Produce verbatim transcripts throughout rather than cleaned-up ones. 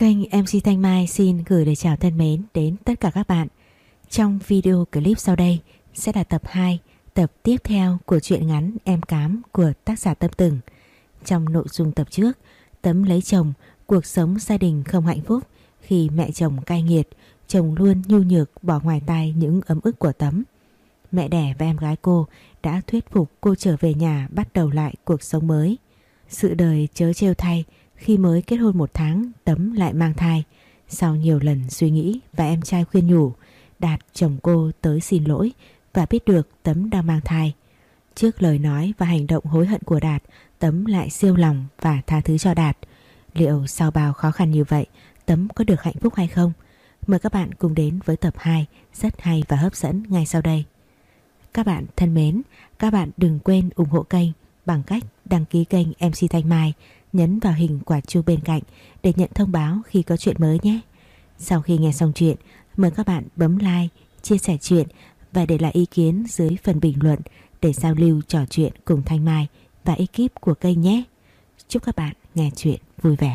Kênh em xê Thanh Mai xin gửi lời chào thân mến đến tất cả các bạn. Trong video clip sau đây sẽ là tập hai, tập tiếp theo của truyện ngắn Em Cám của tác giả Tâm Từng. Trong nội dung tập trước, Tấm lấy chồng, cuộc sống gia đình không hạnh phúc khi mẹ chồng cay nghiệt, chồng luôn nhu nhược bỏ ngoài tai những ấm ức của Tấm. Mẹ đẻ và em gái cô đã thuyết phục cô trở về nhà bắt đầu lại cuộc sống mới. Sự đời chớ trêu thay, khi mới kết hôn một tháng Tấm lại mang thai. Sau nhiều lần suy nghĩ và em trai khuyên nhủ, Đạt chồng cô tới xin lỗi và biết được Tấm đang mang thai. Trước lời nói và hành động hối hận của Đạt, Tấm lại siêu lòng và tha thứ cho Đạt. Liệu sau bao khó khăn như vậy, Tấm có được hạnh phúc hay không? Mời các bạn cùng đến với tập hai rất hay và hấp dẫn ngay sau đây. Các bạn thân mến, các bạn đừng quên ủng hộ kênh bằng cách đăng ký kênh em xê Thanh Mai, nhấn vào hình quả chuông bên cạnh để nhận thông báo khi có chuyện mới nhé. Sau khi nghe xong chuyện, mời các bạn bấm like, chia sẻ chuyện và để lại ý kiến dưới phần bình luận để giao lưu trò chuyện cùng Thanh Mai và ekip của kênh nhé. Chúc các bạn nghe chuyện vui vẻ.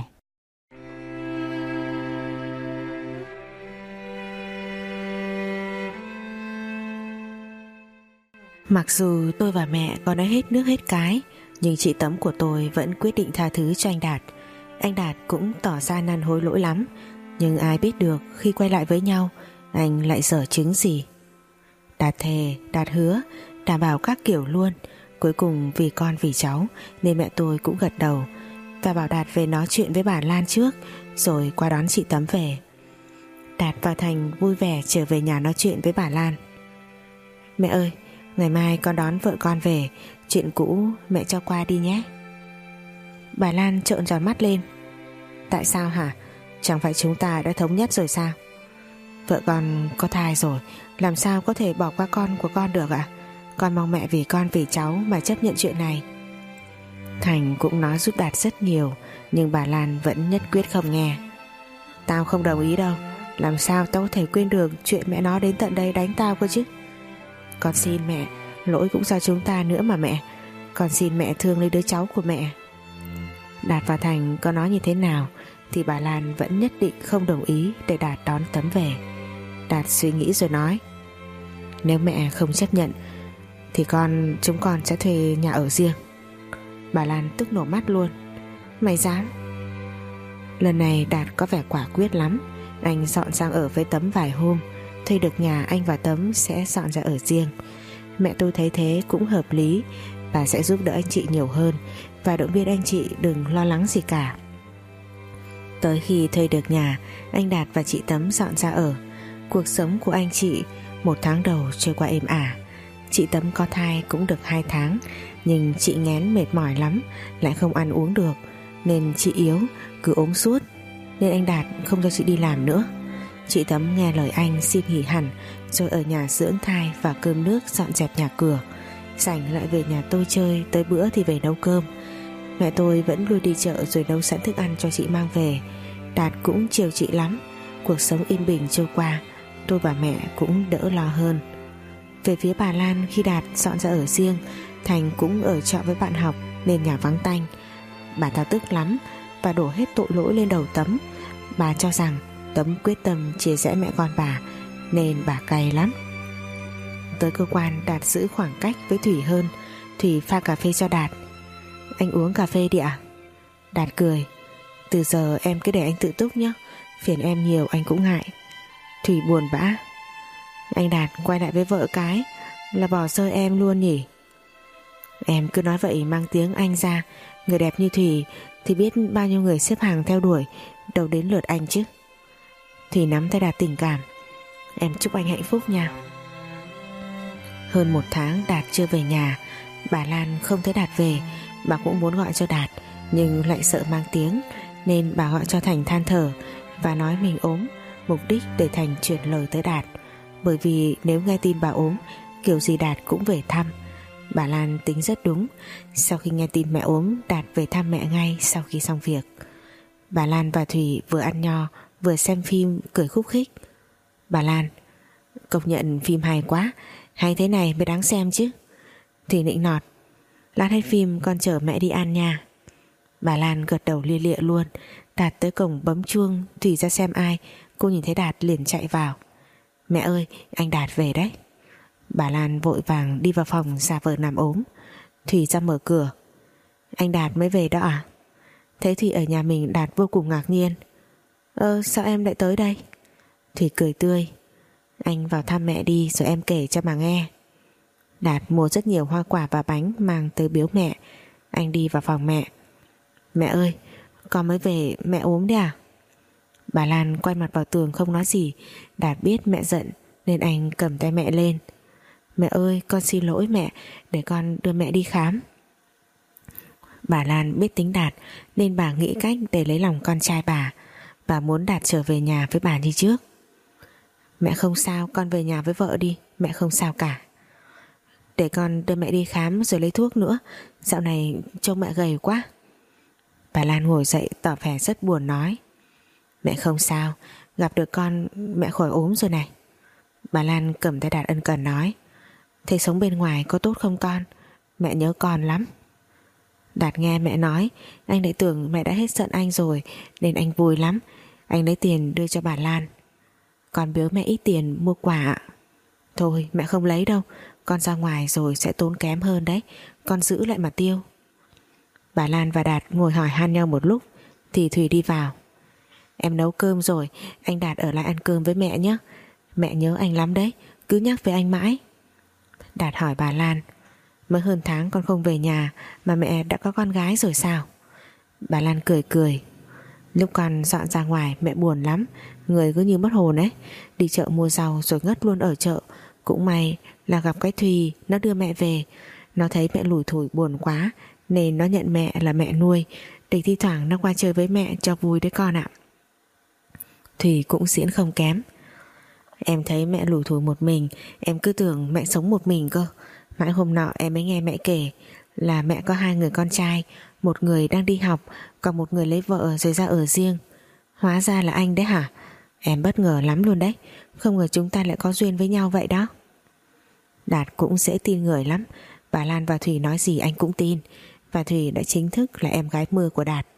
Mặc dù tôi và mẹ có nói hết nước hết cái, nhưng chị Tấm của tôi vẫn quyết định tha thứ cho anh Đạt. Anh Đạt cũng tỏ ra năn hối lỗi lắm, nhưng ai biết được khi quay lại với nhau anh lại dở chứng gì. Đạt thề, Đạt hứa, đảm bảo các kiểu luôn. Cuối cùng vì con vì cháu nên mẹ tôi cũng gật đầu và bảo Đạt về nói chuyện với bà Lan trước rồi qua đón chị Tấm về. Đạt và Thành vui vẻ trở về nhà nói chuyện với bà Lan. Mẹ ơi, ngày mai con đón vợ con về, chuyện cũ mẹ cho qua đi nhé. Bà Lan trợn tròn mắt lên. Tại sao hả? Chẳng phải chúng ta đã thống nhất rồi sao? Vợ con có thai rồi, làm sao có thể bỏ qua con của con được ạ? Con mong mẹ vì con vì cháu mà chấp nhận chuyện này. Thành cũng nói giúp Đạt rất nhiều, nhưng bà Lan vẫn nhất quyết không nghe. Tao không đồng ý đâu. Làm sao tao có thể quên được chuyện mẹ nó đến tận đây đánh tao cơ chứ? Con xin mẹ, lỗi cũng do chúng ta nữa mà mẹ. Con xin mẹ thương lấy đứa cháu của mẹ. Đạt và Thành có nói như thế nào thì bà Lan vẫn nhất định không đồng ý để Đạt đón Tấm về. Đạt suy nghĩ rồi nói, nếu mẹ không chấp nhận thì con chúng con sẽ thuê nhà ở riêng. Bà Lan tức nổ mắt luôn. Mày dám? Lần này Đạt có vẻ quả quyết lắm. Anh dọn sang ở với Tấm vài hôm, thuê được nhà anh và Tấm sẽ dọn ra ở riêng. Mẹ tôi thấy thế cũng hợp lý, bà sẽ giúp đỡ anh chị nhiều hơn và động viên anh chị đừng lo lắng gì cả. Tới khi thuê được nhà, anh Đạt và chị Tấm dọn ra ở. Cuộc sống của anh chị một tháng đầu trôi qua êm ả. Chị Tấm có thai cũng được hai tháng, nhưng chị nghén mệt mỏi lắm, lại không ăn uống được, nên chị yếu, cứ ốm suốt, nên anh Đạt không cho chị đi làm nữa. Chị Tấm nghe lời anh xin nghỉ hẳn, rồi ở nhà dưỡng thai và cơm nước dọn dẹp nhà cửa. Rảnh lại về nhà tôi chơi, tới bữa thì về nấu cơm. Mẹ tôi vẫn luôn đi chợ rồi nấu sẵn thức ăn cho chị mang về. Đạt cũng chiều chị lắm. Cuộc sống yên bình trôi qua, tôi và mẹ cũng đỡ lo hơn. Về phía bà Lan, khi Đạt dọn ra ở riêng, Thành cũng ở trọ với bạn học nên nhà vắng tanh. Bà ta tức lắm và đổ hết tội lỗi lên đầu Tấm. Bà cho rằng Tấm quyết tâm chia rẽ mẹ con bà nên bà cay lắm. Tới cơ quan, Đạt giữ khoảng cách với Thủy hơn. Thủy pha cà phê cho Đạt. Anh uống cà phê đi ạ. Đạt cười. Từ giờ em cứ để anh tự túc nhé, phiền em nhiều anh cũng ngại. Thủy buồn bã. Anh Đạt quay lại với vợ cái là bỏ rơi em luôn nhỉ? Em cứ nói vậy mang tiếng anh ra. Người đẹp như Thủy thì biết bao nhiêu người xếp hàng theo đuổi, đâu đến lượt anh chứ. Thủy nắm tay Đạt tình cảm. Em chúc anh hạnh phúc nha. Hơn một tháng Đạt chưa về nhà. Bà Lan không thấy Đạt về. Bà cũng muốn gọi cho Đạt, nhưng lại sợ mang tiếng, nên bà gọi cho Thành than thở và nói mình ốm, mục đích để Thành chuyển lời tới Đạt. Bởi vì nếu nghe tin bà ốm, kiểu gì Đạt cũng về thăm. Bà Lan tính rất đúng. Sau khi nghe tin mẹ ốm, Đạt về thăm mẹ ngay sau khi xong việc. Bà Lan và Thủy vừa ăn nho vừa xem phim cười khúc khích. Bà Lan, công nhận phim hay quá, hay thế này mới đáng xem chứ. Thủy nịnh nọt, lát hết phim con chở mẹ đi ăn nha. Bà Lan gật đầu lia lịa luôn. Đạt tới cổng bấm chuông, Thủy ra xem ai, cô nhìn thấy Đạt liền chạy vào. Mẹ ơi, anh Đạt về đấy. Bà Lan vội vàng đi vào phòng giả vờ nằm ốm. Thủy ra mở cửa. Anh Đạt mới về đó à? Thấy Thủy ở nhà mình, Đạt vô cùng ngạc nhiên. Ơ sao em lại tới đây? Thủy cười tươi. Anh vào thăm mẹ đi rồi em kể cho mà nghe. Đạt mua rất nhiều hoa quả và bánh mang tới biếu mẹ. Anh đi vào phòng mẹ. Mẹ ơi, con mới về, mẹ ốm đấy à? Bà Lan quay mặt vào tường không nói gì. Đạt biết mẹ giận nên anh cầm tay mẹ lên. Mẹ ơi, con xin lỗi mẹ, để con đưa mẹ đi khám. Bà Lan biết tính Đạt nên bà nghĩ cách để lấy lòng con trai bà. Bà muốn Đạt trở về nhà với bà như trước. Mẹ không sao, con về nhà với vợ đi, mẹ không sao cả. Để con đưa mẹ đi khám rồi lấy thuốc nữa, dạo này trông mẹ gầy quá. Bà Lan ngồi dậy tỏ vẻ rất buồn nói. Mẹ không sao, gặp được con mẹ khỏi ốm rồi này. Bà Lan cầm tay Đạt ân cần nói. Thế sống bên ngoài có tốt không con? Mẹ nhớ con lắm. Đạt nghe mẹ nói, anh lại tưởng mẹ đã hết giận anh rồi nên anh vui lắm. Anh lấy tiền đưa cho bà Lan. Con biếu mẹ ít tiền mua quà ạ. Thôi mẹ không lấy đâu, con ra ngoài rồi sẽ tốn kém hơn đấy, con giữ lại mà tiêu. Bà Lan và Đạt ngồi hỏi han nhau một lúc thì Thùy đi vào. Em nấu cơm rồi, anh Đạt ở lại ăn cơm với mẹ nhé. Mẹ nhớ anh lắm đấy, cứ nhắc về anh mãi. Đạt hỏi bà Lan. Mới hơn tháng con không về nhà mà mẹ đã có con gái rồi sao? Bà Lan cười cười. Lúc con dọn ra ngoài mẹ buồn lắm, người cứ như mất hồn ấy. Đi chợ mua rau rồi ngất luôn ở chợ. Cũng may là gặp cái Thùy, nó đưa mẹ về. Nó thấy mẹ lủi thủi buồn quá nên nó nhận mẹ là mẹ nuôi, để thi thoảng nó qua chơi với mẹ cho vui đấy con ạ. Thùy cũng diễn không kém. Em thấy mẹ lủi thủi một mình, em cứ tưởng mẹ sống một mình cơ. Mãi hôm nọ em mới nghe mẹ kể là mẹ có hai người con trai, một người đang đi học, còn một người lấy vợ rồi ra ở riêng. Hóa ra là anh đấy hả? Em bất ngờ lắm luôn đấy, không ngờ chúng ta lại có duyên với nhau vậy đó. Đạt cũng dễ tin người lắm. Bà Lan và Thủy nói gì anh cũng tin. Và Thủy đã chính thức là em gái mưa của Đạt.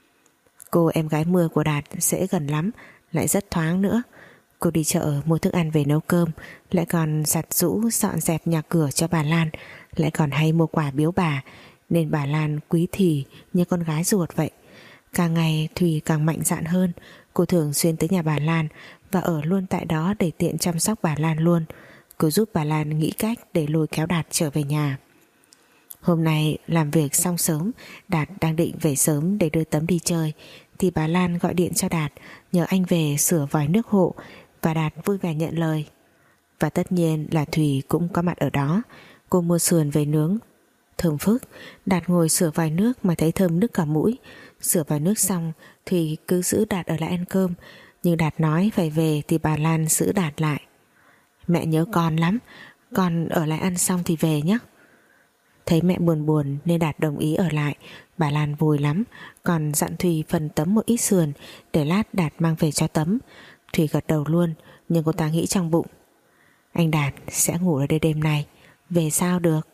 Cô em gái mưa của Đạt dễ gần lắm, lại rất thoáng nữa. Cô đi chợ mua thức ăn về nấu cơm, lại còn giặt giũ dọn dẹp nhà cửa cho bà Lan, lại còn hay mua quà biếu bà, nên bà Lan quý Thủy như con gái ruột vậy. Càng ngày Thùy càng mạnh dạn hơn. Cô thường xuyên tới nhà bà Lan và ở luôn tại đó để tiện chăm sóc bà Lan luôn. Cô giúp bà Lan nghĩ cách để lôi kéo Đạt trở về nhà. Hôm nay làm việc xong sớm, Đạt đang định về sớm để đưa Tấm đi chơi thì bà Lan gọi điện cho Đạt nhờ anh về sửa vòi nước hộ, và Đạt vui vẻ nhận lời. Và tất nhiên là Thùy cũng có mặt ở đó. Cô mua sườn về nướng thơm phức. Đạt ngồi sửa vòi nước mà thấy thơm nức cả mũi. Sửa vòi nước xong Thùy cứ giữ Đạt ở lại ăn cơm, nhưng Đạt nói phải về thì bà Lan giữ Đạt lại. Mẹ nhớ con lắm, con ở lại ăn xong thì về nhé. Thấy mẹ buồn buồn nên Đạt đồng ý ở lại. Bà Lan vui lắm, còn dặn Thùy phần Tấm một ít sườn để lát Đạt mang về cho Tấm. Thùy gật đầu luôn, nhưng cô ta nghĩ trong bụng, anh Đạt sẽ ngủ ở đây đêm nay, về sao được.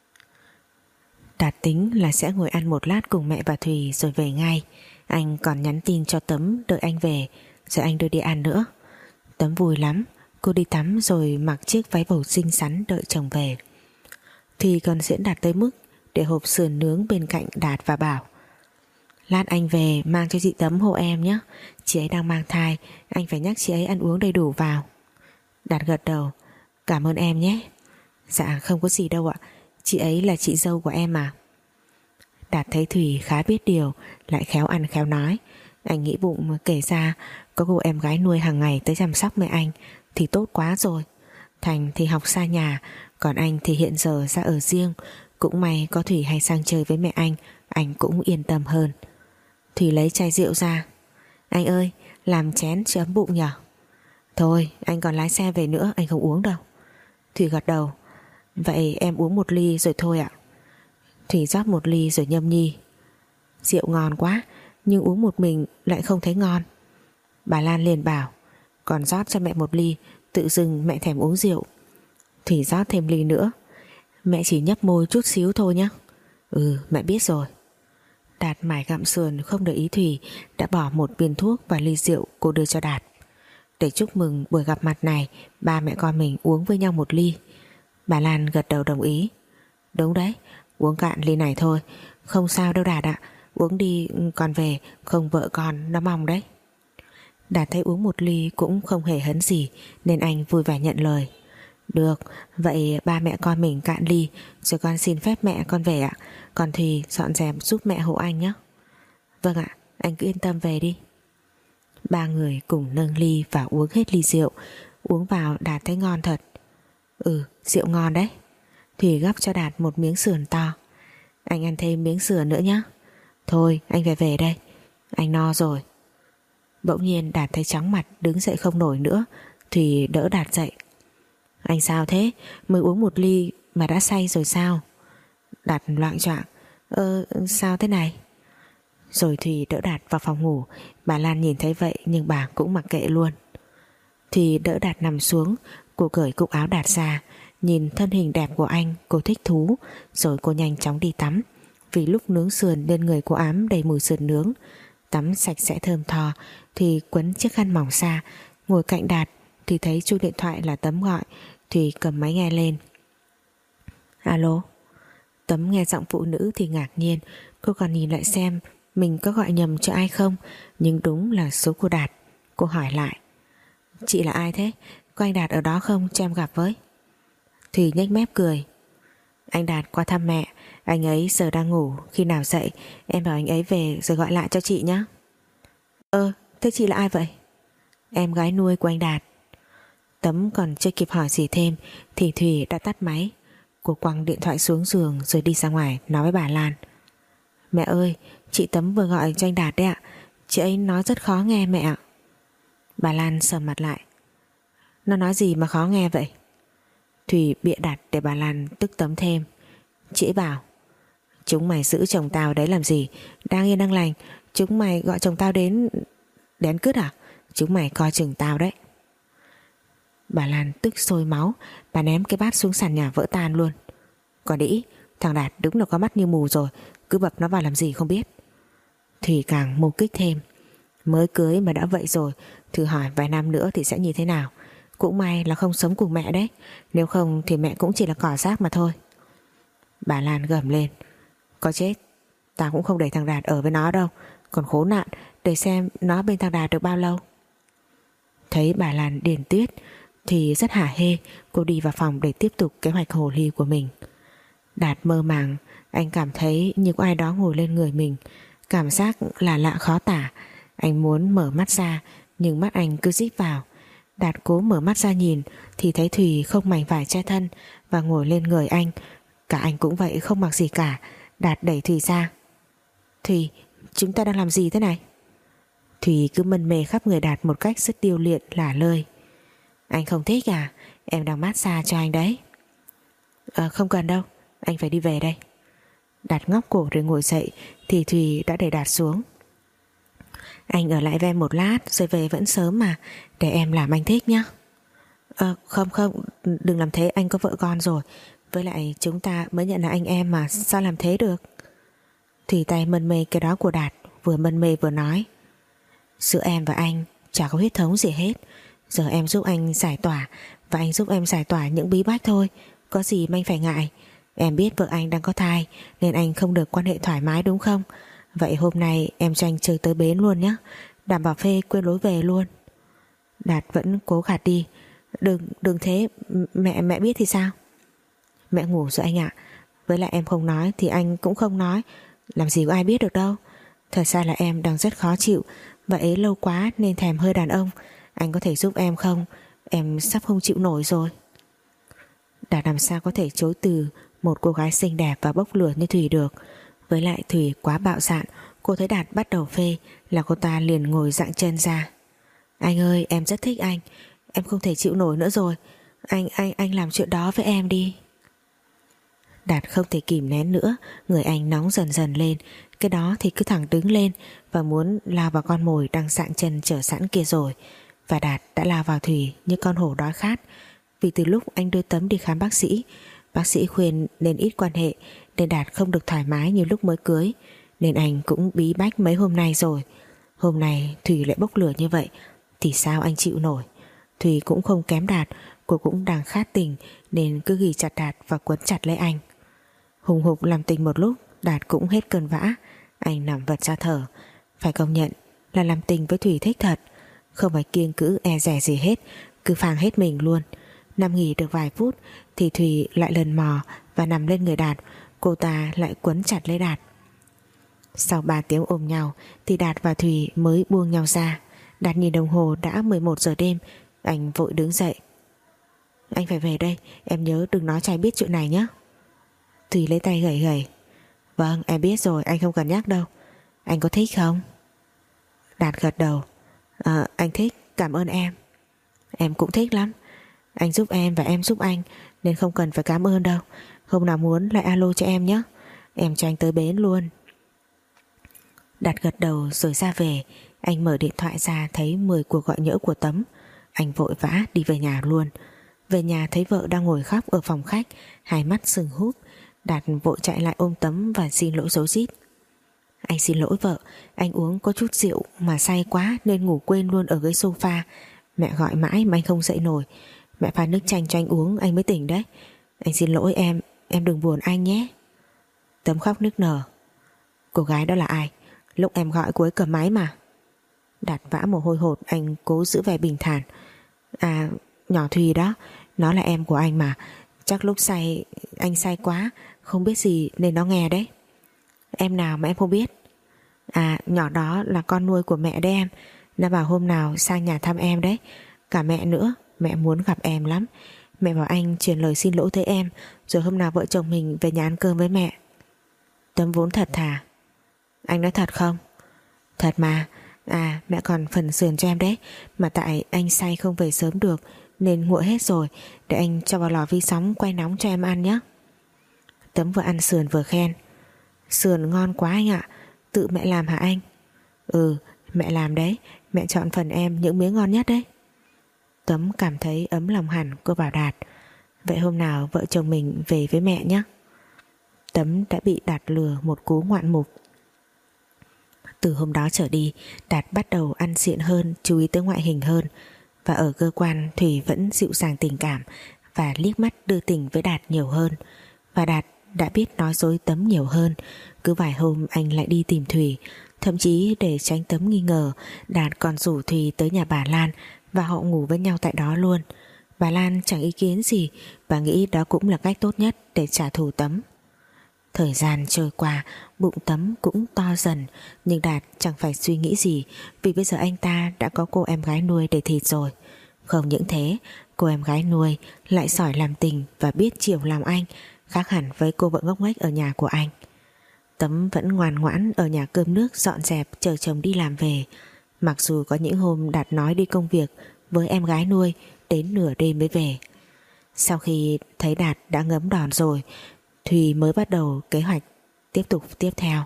Đạt tính là sẽ ngồi ăn một lát cùng mẹ và Thùy rồi về ngay. Anh còn nhắn tin cho Tấm đợi anh về rồi anh đưa đi ăn nữa. Tấm vui lắm, cô đi tắm rồi mặc chiếc váy bầu xinh xắn đợi chồng về. Thùy còn diễn Đạt tới mức để hộp sườn nướng bên cạnh Đạt và bảo, lát anh về mang cho chị Tấm hộ em nhé, chị ấy đang mang thai, anh phải nhắc chị ấy ăn uống đầy đủ vào. Đạt gật đầu, cảm ơn em nhé. Dạ không có gì đâu ạ, chị ấy là chị dâu của em mà. Đạt thấy Thùy khá biết điều, lại khéo ăn khéo nói. Anh nghĩ bụng kể ra có cô em gái nuôi hàng ngày tới chăm sóc mẹ anh thì tốt quá rồi. Thành thì học xa nhà, còn anh thì hiện giờ ra ở riêng. Cũng may có Thùy hay sang chơi với mẹ anh, anh cũng yên tâm hơn. Thùy lấy chai rượu ra. Anh ơi, làm chén chứ ấm bụng nhở. Thôi anh còn lái xe về nữa, anh không uống đâu. Thùy gật đầu. Vậy em uống một ly rồi thôi ạ. Thùy rót một ly rồi nhâm nhi. Rượu ngon quá, nhưng uống một mình lại không thấy ngon. Bà Lan liền bảo, còn rót cho mẹ một ly, tự dưng mẹ thèm uống rượu. Thùy rót thêm ly nữa. Mẹ chỉ nhấp môi chút xíu thôi nhé. Ừ mẹ biết rồi. Đạt mải gặm sườn không để ý Thủy đã bỏ một viên thuốc và ly rượu cô đưa cho Đạt. Để chúc mừng buổi gặp mặt này, ba mẹ con mình uống với nhau một ly. Bà Lan gật đầu đồng ý. Đúng đấy, uống cạn ly này thôi. Không sao đâu Đạt ạ, uống đi còn về, không vợ con nó mong đấy. Đạt thấy uống một ly cũng không hề hấn gì nên anh vui vẻ nhận lời. Được, vậy ba mẹ con mình cạn ly rồi con xin phép mẹ con về ạ. Còn Thùy dọn dẹp giúp mẹ hộ anh nhé. Vâng ạ, anh cứ yên tâm về đi. Ba người cùng nâng ly và uống hết ly rượu. Uống vào Đạt thấy ngon thật. Ừ, rượu ngon đấy. Thùy gắp cho Đạt một miếng sườn to. Anh ăn thêm miếng sườn nữa nhé. Thôi anh phải về đây, anh no rồi. Bỗng nhiên Đạt thấy chóng mặt, đứng dậy không nổi nữa. Thùy đỡ Đạt dậy. Anh sao thế? Mới uống một ly mà đã say rồi sao? Đạt loạng choạng. Ơ sao thế này? Rồi Thùy đỡ Đạt vào phòng ngủ. Bà Lan nhìn thấy vậy nhưng bà cũng mặc kệ luôn. Thùy đỡ Đạt nằm xuống. Cô cởi cúc áo Đạt ra. Nhìn thân hình đẹp của anh, cô thích thú. Rồi cô nhanh chóng đi tắm. Vì lúc nướng sườn nên người cô ám đầy mùi sườn nướng. Tắm sạch sẽ thơm tho thì quấn chiếc khăn mỏng xa. Ngồi cạnh Đạt thì thấy chuông điện thoại là Tấm gọi. Thì cầm máy nghe lên. Alo. Tấm nghe giọng phụ nữ thì ngạc nhiên. Cô còn nhìn lại xem mình có gọi nhầm cho ai không, nhưng đúng là số của Đạt. Cô hỏi lại. Chị là ai thế? Có anh Đạt ở đó không cho em gặp với? Thùy nhếch mép cười. Anh Đạt qua thăm mẹ. Anh ấy giờ đang ngủ, khi nào dậy em bảo anh ấy về rồi gọi lại cho chị nhé. Ơ, thế chị là ai vậy? Em gái nuôi của anh Đạt. Tấm còn chưa kịp hỏi gì thêm thì Thùy đã tắt máy. Cô quăng điện thoại xuống giường rồi đi ra ngoài nói với bà Lan. Mẹ ơi, chị Tấm vừa gọi cho anh Đạt đấy ạ. Chị ấy nói rất khó nghe mẹ ạ. Bà Lan sầm mặt lại. Nó nói gì mà khó nghe vậy? Thùy bịa đặt để bà Lan tức Tấm thêm. Chị ấy bảo chúng mày giữ chồng tao đấy làm gì? Đang yên đang lành chúng mày gọi chồng tao đến đến cứt à? Chúng mày coi chừng tao đấy. Bà Lan tức sôi máu. Bà ném cái bát xuống sàn nhà vỡ tan luôn. Còn đĩ, thằng Đạt đúng là có mắt như mù rồi, cứ bập nó vào làm gì không biết. Thì càng mâu kích thêm. Mới cưới mà đã vậy rồi, thử hỏi vài năm nữa thì sẽ như thế nào. Cũng may là không sống cùng mẹ đấy, nếu không thì mẹ cũng chỉ là cỏ rác mà thôi. Bà Lan gầm lên. Có chết tao cũng không để thằng Đạt ở với nó đâu. Còn khốn nạn, để xem nó bên thằng Đạt được bao lâu. Thấy bà Lan điền tuyết thì rất hả hê. Cô đi vào phòng để tiếp tục kế hoạch hồ ly của mình. Đạt mơ màng. Anh cảm thấy như có ai đó ngồi lên người mình. Cảm giác là lạ khó tả. Anh muốn mở mắt ra nhưng mắt anh cứ díp vào. Đạt cố mở mắt ra nhìn thì thấy Thùy không mảnh vải che thân và ngồi lên người anh. Cả anh cũng vậy, không mặc gì cả. Đạt đẩy Thùy ra. Thùy, chúng ta đang làm gì thế này? Thùy cứ mân mê khắp người Đạt một cách rất điêu luyện lả lơi. Anh không thích à? Em đang massage cho anh đấy. À, không cần đâu, anh phải đi về đây. Đạt ngóc cổ rồi ngồi dậy thì Thùy đã đẩy Đạt xuống. Anh ở lại với em một lát rồi về vẫn sớm mà, để em làm anh thích nhé. À, không không, đừng làm thế, anh có vợ con rồi. Với lại chúng ta mới nhận là anh em mà, sao làm thế được? Thùy tay mân mê cái đó của Đạt, vừa mân mê vừa nói. Giữa em và anh chả có huyết thống gì hết. Giờ em giúp anh giải tỏa và anh giúp em giải tỏa những bí bách thôi. Có gì mà anh phải ngại. Em biết vợ anh đang có thai nên anh không được quan hệ thoải mái đúng không? Vậy hôm nay em cho anh chơi tới bến luôn nhé, đảm bảo phê quên lối về luôn. Đạt vẫn cố gạt đi. Đừng, đừng thế, mẹ mẹ biết thì sao? Mẹ ngủ rồi anh ạ. Với lại em không nói thì anh cũng không nói, làm gì có ai biết được đâu. Thật ra là em đang rất khó chịu. Vậy lâu quá nên thèm hơi đàn ông. Anh có thể giúp em không? Em sắp không chịu nổi rồi. Đạt làm sao có thể chối từ một cô gái xinh đẹp và bốc lửa như Thùy được. Với lại Thùy quá bạo dạn. Cô thấy Đạt bắt đầu phê là cô ta liền ngồi dạng chân ra. Anh ơi, em rất thích anh. Em không thể chịu nổi nữa rồi. Anh, anh, anh làm chuyện đó với em đi. Đạt không thể kìm nén nữa. Người anh nóng dần dần lên. Cái đó thì cứ thẳng đứng lên và muốn lao vào con mồi đang sạng chân chờ sẵn kia rồi. Và Đạt đã lao vào Thùy như con hổ đói khát. Vì từ lúc anh đưa Tấm đi khám bác sĩ, bác sĩ khuyên nên ít quan hệ, nên Đạt không được thoải mái như lúc mới cưới. nên anh cũng bí bách mấy hôm nay rồi. Hôm nay Thùy lại bốc lửa như vậy thì sao anh chịu nổi. Thùy cũng không kém Đạt, cô cũng đang khát tình nên cứ ghì chặt Đạt và quấn chặt lấy anh. Hùng hục làm tình một lúc, Đạt cũng hết cơn vã. Anh nằm vật ra thở. Phải công nhận là làm tình với Thùy thích thật, không phải kiêng cữ e dè gì hết, cứ phang hết mình luôn. Nằm nghỉ được vài phút thì Thùy lại lần mò và nằm lên người Đạt. Cô ta lại quấn chặt lấy Đạt. Sau ba tiếng ôm nhau thì Đạt và Thùy mới buông nhau ra. Đạt nhìn đồng hồ đã mười một giờ đêm. Anh vội đứng dậy. Anh phải về đây, em nhớ đừng nói cho ai biết chuyện này nhé. Thùy lấy tay gẩy gẩy. Vâng em biết rồi, anh không cần nhắc đâu. Anh có thích không? Đạt gật đầu. À, anh thích, cảm ơn em. Em cũng thích lắm. Anh giúp em và em giúp anh nên không cần phải cảm ơn đâu. Hôm nào muốn lại alo cho em nhé. Em cho anh tới bến luôn. Đạt gật đầu rồi ra về. Anh mở điện thoại ra thấy mười cuộc gọi nhỡ của Tấm. Anh vội vã đi về nhà luôn. Về nhà thấy vợ đang ngồi khóc ở phòng khách, hai mắt sưng húp. Đạt vội chạy lại ôm Tấm và xin lỗi rối rít. Anh xin lỗi vợ, anh uống có chút rượu mà say quá nên ngủ quên luôn ở ghế sofa. Mẹ gọi mãi mà anh không dậy nổi. Mẹ pha nước chanh cho anh uống anh mới tỉnh đấy. Anh xin lỗi em, em đừng buồn anh nhé. Tấm khóc nức nở. Cô gái đó là ai? Lúc em gọi cô ấy cầm máy mà. Đạt vã mồ hôi hột, anh cố giữ vẻ bình thản. À, nhỏ Thùy đó, nó là em của anh mà. Chắc lúc say, anh say quá, không biết gì nên nó nghe đấy. Em nào mà em không biết? À, nhỏ đó là con nuôi của mẹ đấy em. Nó bảo hôm nào sang nhà thăm em đấy. Cả mẹ nữa, mẹ muốn gặp em lắm. Mẹ bảo anh truyền lời xin lỗi tới em, rồi hôm nào vợ chồng mình về nhà ăn cơm với mẹ. Tấm vốn thật thà. Anh nói thật không? Thật mà. À, mẹ còn phần sườn cho em đấy. Mà tại anh say không về sớm được nên nguội hết rồi. Để anh cho vào lò vi sóng quay nóng cho em ăn nhé. Tấm vừa ăn sườn vừa khen. Sườn ngon quá anh ạ. Tự mẹ làm hả anh? Ừ, mẹ làm đấy. Mẹ chọn phần em những miếng ngon nhất đấy. Tấm cảm thấy ấm lòng hẳn. Cô bảo Đạt, vậy hôm nào vợ chồng mình về với mẹ nhé. Tấm đã bị Đạt lừa một cú ngoạn mục. Từ hôm đó trở đi, Đạt bắt đầu ăn xịn hơn, chú ý tới ngoại hình hơn. Và ở cơ quan Thủy vẫn dịu dàng tình cảm và liếc mắt đưa tình với Đạt nhiều hơn. Và Đạt đã biết nói dối Tấm nhiều hơn. Cứ vài hôm anh lại đi tìm Thủy. Thậm chí để tránh Tấm nghi ngờ, Đạt còn rủ Thủy tới nhà bà Lan và họ ngủ với nhau tại đó luôn. Bà Lan chẳng ý kiến gì, bà nghĩ đó cũng là cách tốt nhất để trả thù Tấm. Thời gian trôi qua, bụng Tấm cũng to dần, nhưng Đạt chẳng phải suy nghĩ gì, vì bây giờ anh ta đã có cô em gái nuôi để thịt rồi. Không những thế, cô em gái nuôi lại giỏi làm tình và biết chiều lòng anh, khác hẳn với cô vợ ngốc nghếch ở nhà của anh. Tấm vẫn ngoan ngoãn ở nhà cơm nước dọn dẹp chờ chồng đi làm về. Mặc dù có những hôm Đạt nói đi công việc với em gái nuôi đến nửa đêm mới về. Sau khi thấy Đạt đã ngấm đòn rồi, Thùy mới bắt đầu kế hoạch tiếp tục tiếp theo.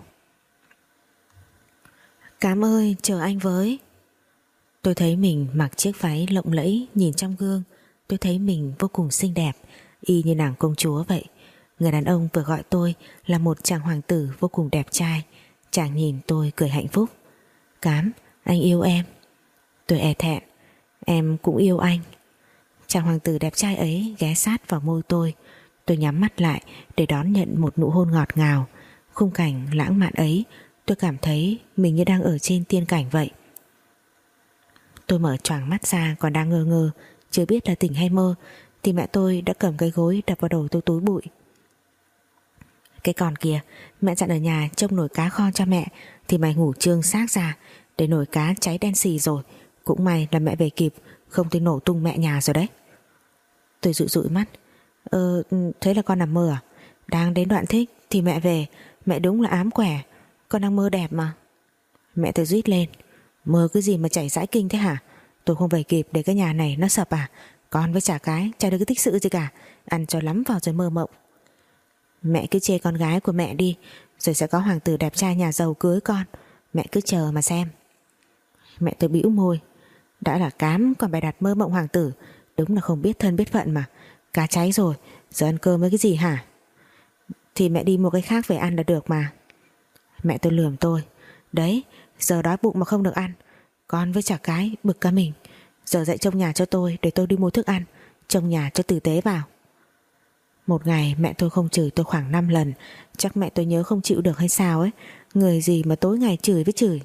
Cám ơi, chờ anh với. Tôi thấy mình mặc chiếc váy lộng lẫy, nhìn trong gương tôi thấy mình vô cùng xinh đẹp, y như nàng công chúa vậy. Người đàn ông vừa gọi tôi là một chàng hoàng tử vô cùng đẹp trai. Chàng nhìn tôi cười hạnh phúc. Cám, anh yêu em. Tôi e thẹn. Em cũng yêu anh. Chàng hoàng tử đẹp trai ấy ghé sát vào môi tôi. Tôi nhắm mắt lại để đón nhận một nụ hôn ngọt ngào. Khung cảnh lãng mạn ấy, tôi cảm thấy mình như đang ở trên tiên cảnh vậy. Tôi mở choàng mắt ra còn đang ngơ ngơ, chưa biết là tỉnh hay mơ, thì mẹ tôi đã cầm cái gối đập vào đầu tôi túi bụi. Cái con kìa, mẹ dặn ở nhà trông nồi cá kho cho mẹ, thì mày ngủ trương xác ra, để nồi cá cháy đen xì rồi. Cũng may là mẹ về kịp, không thì nổ tung mẹ nhà rồi đấy. Tôi dụi dụi mắt. Ờ, thế là con nằm mơ à? Đang đến đoạn thích thì mẹ về. Mẹ đúng là ám quẻ. Con đang mơ đẹp mà. Mẹ tôi rít lên. Mơ cái gì mà chảy dãi kinh thế hả? Tôi không về kịp để cái nhà này nó sập à? Con với chả cái chả được cái tích sự gì cả. Ăn cho lắm vào rồi mơ mộng. Mẹ cứ chê con gái của mẹ đi, rồi sẽ có hoàng tử đẹp trai nhà giàu cưới con. Mẹ cứ chờ mà xem. Mẹ tôi bĩu môi. Đã là cám còn bày đặt mơ mộng hoàng tử, đúng là không biết thân biết phận mà. Cá cháy rồi, giờ ăn cơm với cái gì hả? Thì mẹ đi mua cái khác về ăn là được mà. Mẹ tôi lườm tôi. Đấy, giờ đói bụng mà không được ăn. Con với chả cái bực cả mình. Giờ dậy trông nhà cho tôi để tôi đi mua thức ăn, trông nhà cho tử tế vào. Một ngày mẹ tôi không chửi tôi khoảng năm lần. Chắc mẹ tôi nhớ không chịu được hay sao ấy. Người gì mà tối ngày chửi với chửi.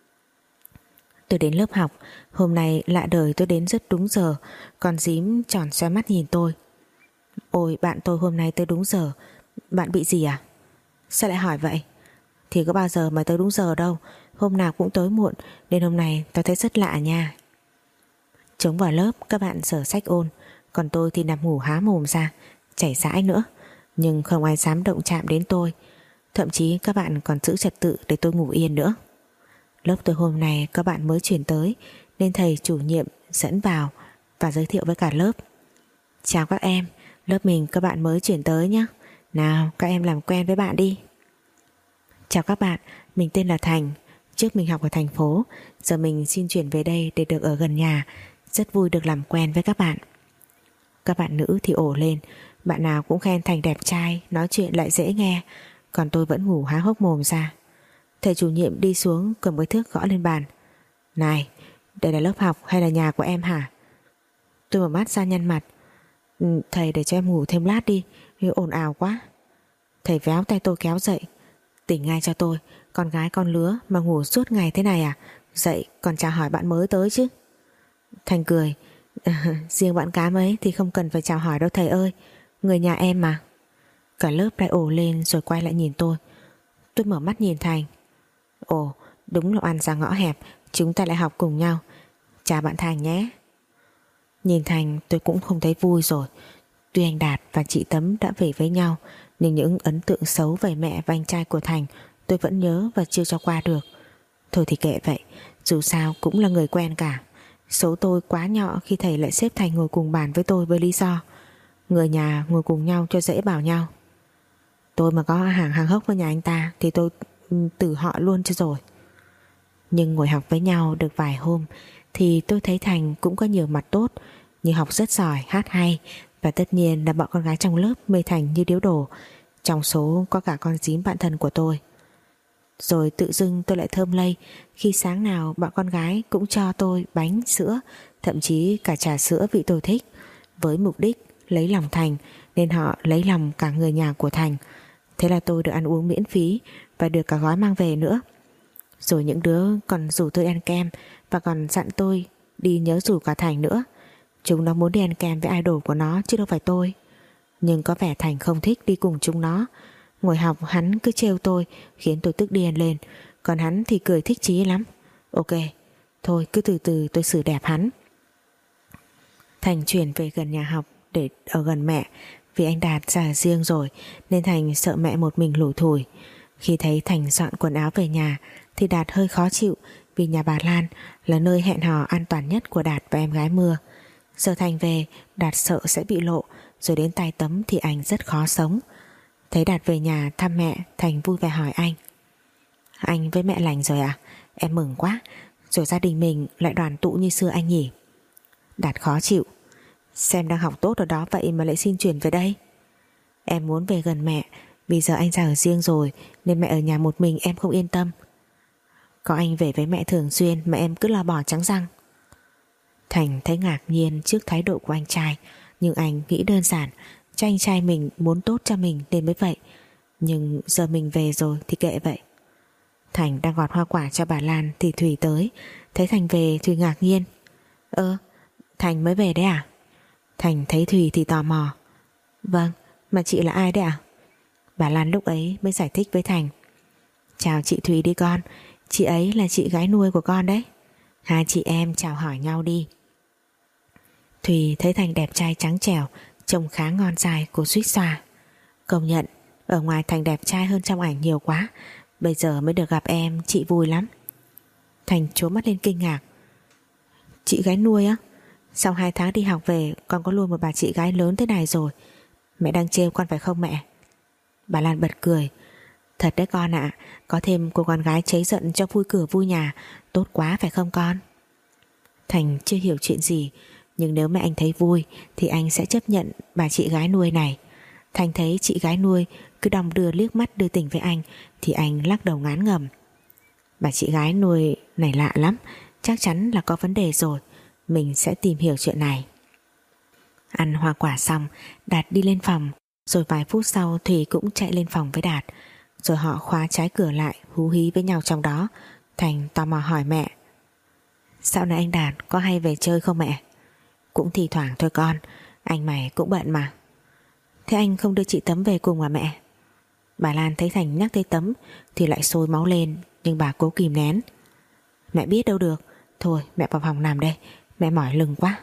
Tôi đến lớp học. Hôm nay lạ đời tôi đến rất đúng giờ. Con dím tròn xoe mắt nhìn tôi. Ôi bạn tôi hôm nay tới đúng giờ. Bạn bị gì à? Sao lại hỏi vậy? Thì có bao giờ mà tới đúng giờ đâu. Hôm nào cũng tới muộn. Nên hôm nay tôi thấy rất lạ nha. Trống vào lớp các bạn sở sách ôn. Còn tôi thì nằm ngủ há mồm ra, chảy rãi nữa. Nhưng không ai dám động chạm đến tôi. Thậm chí các bạn còn giữ trật tự để tôi ngủ yên nữa. Lớp tôi hôm nay các bạn mới chuyển tới, nên thầy chủ nhiệm dẫn vào và giới thiệu với cả lớp. Chào các em, lớp mình các bạn mới chuyển tới nhé. Nào các em làm quen với bạn đi. Chào các bạn, mình tên là Thành. Trước mình học ở thành phố, giờ mình xin chuyển về đây để được ở gần nhà. Rất vui được làm quen với các bạn. Các bạn nữ thì ồ lên. Bạn nào cũng khen Thành đẹp trai, nói chuyện lại dễ nghe. Còn tôi vẫn ngủ há hốc mồm ra. Thầy chủ nhiệm đi xuống cầm cái thước gõ lên bàn. Này, đây là lớp học hay là nhà của em hả? Tôi mở mắt ra nhăn mặt. Ừ, thầy để cho em ngủ thêm lát đi, ồn ào quá. Thầy véo tay tôi kéo dậy. Tỉnh ngay cho tôi, con gái con lứa mà ngủ suốt ngày thế này à? Dậy còn chào hỏi bạn mới tới chứ. Thành cười. À, riêng bạn Cám ấy thì không cần phải chào hỏi đâu thầy ơi, người nhà em mà. Cả lớp lại ồ lên rồi quay lại nhìn tôi. Tôi mở mắt nhìn Thành. Ồ, đúng là oan ra ngõ hẹp, chúng ta lại học cùng nhau. Chào bạn Thành nhé. Nhìn Thành tôi cũng không thấy vui rồi. Tuy anh Đạt và chị Tấm đã về với nhau, nhưng những ấn tượng xấu về mẹ và anh trai của Thành tôi vẫn nhớ và chưa cho qua được. Thôi thì kệ vậy, dù sao cũng là người quen cả. Số tôi quá nhỏ khi thầy lại xếp Thành ngồi cùng bàn với tôi với lý do người nhà ngồi cùng nhau cho dễ bảo nhau. Tôi mà có hàng hàng hốc với nhà anh ta thì tôi từ họ luôn cho rồi. Nhưng ngồi học với nhau được vài hôm thì tôi thấy Thành cũng có nhiều mặt tốt, như học rất giỏi, hát hay, và tất nhiên là bọn con gái trong lớp mê Thành như điếu đổ. Trong số có cả con dím bạn thân của tôi. Rồi tự dưng tôi lại thơm lây khi sáng nào bọn con gái cũng cho tôi bánh, sữa, thậm chí cả trà sữa vị tôi thích, với mục đích lấy lòng Thành, nên họ lấy lòng cả người nhà của Thành. Thế là tôi được ăn uống miễn phí và được cả gói mang về nữa. Rồi những đứa còn rủ tôi ăn kem và còn dặn tôi đi nhớ rủ cả Thành nữa. Chúng nó muốn đi ăn kem với idol của nó chứ đâu phải tôi. Nhưng có vẻ Thành không thích đi cùng chúng nó. Ngồi học hắn cứ trêu tôi khiến tôi tức điên lên, còn hắn thì cười thích chí lắm. Ok, thôi cứ từ từ tôi xử đẹp hắn. Thành chuyển về gần nhà học để ở gần mẹ. Vì anh Đạt ra riêng rồi nên Thành sợ mẹ một mình lủi thủi. Khi thấy Thành dọn quần áo về nhà thì Đạt hơi khó chịu, vì nhà bà Lan là nơi hẹn hò an toàn nhất của Đạt và em gái Mưa. Giờ Thành về, Đạt sợ sẽ bị lộ, rồi đến tay Tấm thì anh rất khó sống. Thấy Đạt về nhà thăm mẹ, Thành vui vẻ hỏi anh. Anh với mẹ lành rồi à? Em mừng quá. Rồi gia đình mình lại đoàn tụ như xưa anh nhỉ? Đạt khó chịu. Xem đang học tốt ở đó vậy mà lại xin chuyển về đây. Em muốn về gần mẹ, vì giờ anh ra ở riêng rồi nên mẹ ở nhà một mình em không yên tâm. Có anh về với mẹ thường xuyên mà em cứ lo bỏ trắng răng. Thành thấy ngạc nhiên trước thái độ của anh trai, nhưng anh nghĩ đơn giản cho anh trai mình muốn tốt cho mình nên mới vậy. Nhưng giờ mình về rồi thì kệ vậy. Thành đang gọt hoa quả cho bà Lan thì Thùy tới. Thấy Thành về Thùy ngạc nhiên. Ơ, Thành mới về đấy à? Thành thấy Thùy thì tò mò. Vâng, mà chị là ai đấy ạ? Bà Lan lúc ấy mới giải thích với Thành. Chào chị Thùy đi con, chị ấy là chị gái nuôi của con đấy. Hai chị em chào hỏi nhau đi. Thùy thấy Thành đẹp trai trắng trẻo, trông khá ngon dai, cô suýt xoa. Công nhận, ở ngoài Thành đẹp trai hơn trong ảnh nhiều quá. Bây giờ mới được gặp em, chị vui lắm. Thành trố mắt lên kinh ngạc. Chị gái nuôi á? Sau hai tháng đi học về con có luôn một bà chị gái lớn thế này rồi. Mẹ đang trêu con phải không mẹ? Bà Lan bật cười. Thật đấy con ạ, có thêm cô con gái cháy giận cho vui cửa vui nhà, tốt quá phải không con? Thành chưa hiểu chuyện gì, nhưng nếu mẹ anh thấy vui thì anh sẽ chấp nhận bà chị gái nuôi này. Thành thấy chị gái nuôi cứ đong đưa liếc mắt đưa tình với anh thì anh lắc đầu ngán ngẩm. Bà chị gái nuôi này lạ lắm, chắc chắn là có vấn đề rồi, mình sẽ tìm hiểu chuyện này. Ăn hoa quả xong, Đạt đi lên phòng, rồi vài phút sau Thùy cũng chạy lên phòng với Đạt, rồi họ khóa trái cửa lại hú hí với nhau trong đó. Thành tò mò hỏi mẹ: Dạo này anh Đạt có hay về chơi không mẹ? Cũng thi thoảng thôi con, anh mày cũng bận mà. Thế anh không đưa chị Tấm về cùng à mẹ? Bà Lan thấy Thành nhắc tới Tấm thì lại sôi máu lên, nhưng bà cố kìm nén. Mẹ biết đâu được, thôi mẹ vào phòng nằm đây, mẹ mỏi lưng quá.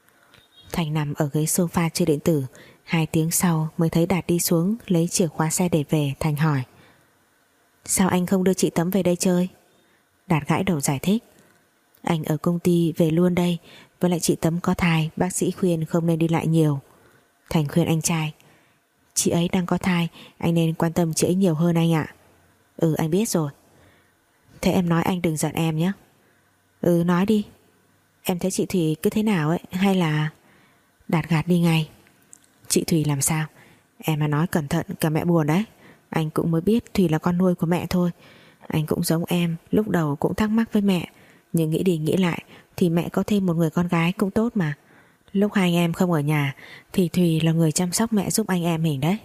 Thành nằm ở ghế sofa chơi điện tử. Hai tiếng sau mới thấy Đạt đi xuống lấy chìa khóa xe để về. Thành hỏi: Sao anh không đưa chị Tấm về đây chơi? Đạt gãi đầu giải thích: Anh ở công ty về luôn đây, với lại chị Tấm có thai, bác sĩ khuyên không nên đi lại nhiều. Thành khuyên anh trai: Chị ấy đang có thai, anh nên quan tâm chị ấy nhiều hơn anh ạ. Ừ anh biết rồi. Thế em nói anh đừng giận em nhé. Ừ nói đi. Em thấy chị Thùy cứ thế nào ấy, hay là... Đạt gạt đi ngay. Chị Thùy làm sao? Em mà nói cẩn thận cả mẹ buồn đấy. Anh cũng mới biết Thùy là con nuôi của mẹ thôi. Anh cũng giống em, lúc đầu cũng thắc mắc với mẹ, nhưng nghĩ đi nghĩ lại thì mẹ có thêm một người con gái cũng tốt mà. Lúc hai anh em không ở nhà thì Thùy là người chăm sóc mẹ giúp anh em mình đấy.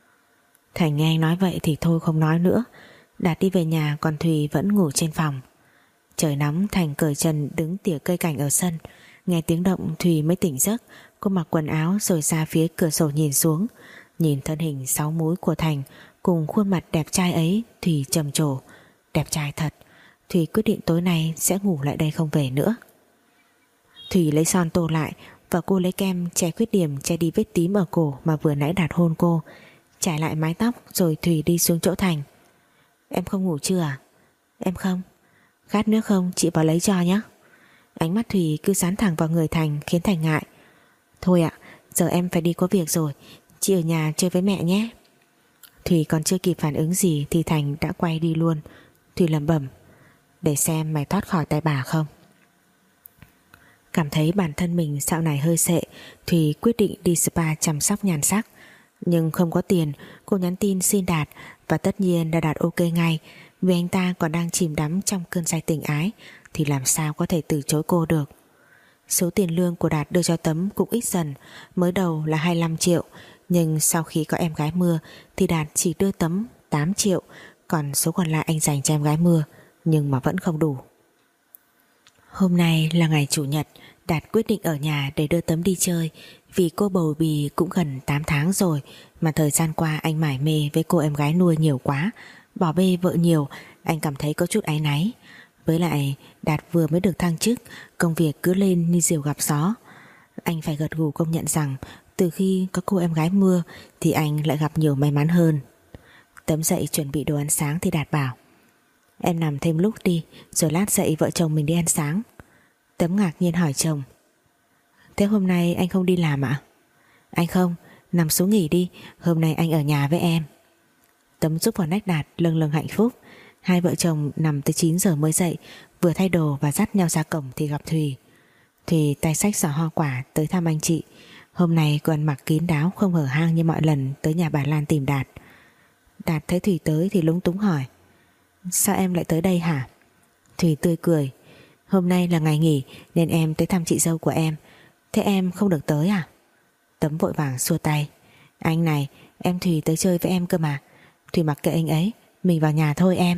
Thành nghe anh nói vậy thì thôi không nói nữa. Đạt đi về nhà, còn Thùy vẫn ngủ trên phòng. Trời nóng, Thành cởi trần đứng tỉa cây cảnh ở sân. Nghe tiếng động Thùy mới tỉnh giấc. Cô mặc quần áo rồi ra phía cửa sổ nhìn xuống. Nhìn thân hình sáu múi của Thành cùng khuôn mặt đẹp trai ấy, Thùy trầm trồ. Đẹp trai thật. Thùy quyết định tối nay sẽ ngủ lại đây không về nữa. Thùy lấy son tô lại, và cô lấy kem che khuyết điểm, che đi vết tím ở cổ mà vừa nãy Đạt hôn cô. Trải lại mái tóc rồi Thùy đi xuống chỗ Thành. Em không ngủ chưa à? Em không. Khát nước không? Chị vào lấy cho nhé. Ánh mắt Thùy cứ dán thẳng vào người Thành khiến Thành ngại. Thôi ạ, giờ em phải đi có việc rồi, chị ở nhà chơi với mẹ nhé. Thùy còn chưa kịp phản ứng gì thì Thành đã quay đi luôn. Thùy lẩm bẩm: Để xem mày thoát khỏi tay bà không. Cảm thấy bản thân mình dạo này hơi sệ, Thùy quyết định đi spa chăm sóc nhan sắc. Nhưng không có tiền, cô nhắn tin xin Đạt, và tất nhiên đã Đạt ok ngay, vì anh ta còn đang chìm đắm trong cơn say tình ái thì làm sao có thể từ chối cô được. Số tiền lương của Đạt đưa cho Tấm cũng ít dần. Mới đầu là hai mươi lăm triệu, nhưng sau khi có em gái Mưa thì Đạt chỉ đưa Tấm tám triệu, còn số còn lại anh dành cho em gái Mưa, nhưng mà vẫn không đủ. Hôm nay là ngày chủ nhật, Đạt quyết định ở nhà để đưa Tấm đi chơi, vì cô bầu bì cũng gần tám tháng rồi, mà thời gian qua anh mải mê với cô em gái nuôi nhiều quá, bỏ bê vợ nhiều. Anh cảm thấy có chút áy náy. Với lại Đạt vừa mới được thăng chức, công việc cứ lên như diều gặp gió. Anh phải gật gù công nhận rằng từ khi có cô em gái Mưa thì anh lại gặp nhiều may mắn hơn. Tấm dậy chuẩn bị đồ ăn sáng thì Đạt bảo: Em nằm thêm lúc đi, rồi lát dậy vợ chồng mình đi ăn sáng. Tấm ngạc nhiên hỏi chồng: Thế hôm nay anh không đi làm ạ? Anh không, nằm xuống nghỉ đi, hôm nay anh ở nhà với em. Tấm giúp vào nách Đạt lâng lâng hạnh phúc. Hai vợ chồng nằm tới chín giờ mới dậy, vừa thay đồ và dắt nhau ra cổng thì gặp Thùy. Thùy tay xách giỏ hoa quả tới thăm anh chị. Hôm nay cô ăn mặc kín đáo, không hở hang như mọi lần tới nhà bà Lan tìm Đạt. Đạt thấy Thùy tới thì lúng túng hỏi: Sao em lại tới đây hả? Thùy tươi cười: Hôm nay là ngày nghỉ nên em tới thăm chị dâu của em. Thế em không được tới à? Tấm vội vàng xua tay: Anh này, em Thùy tới chơi với em cơ mà. Thùy mặc kệ anh ấy, mình vào nhà thôi em.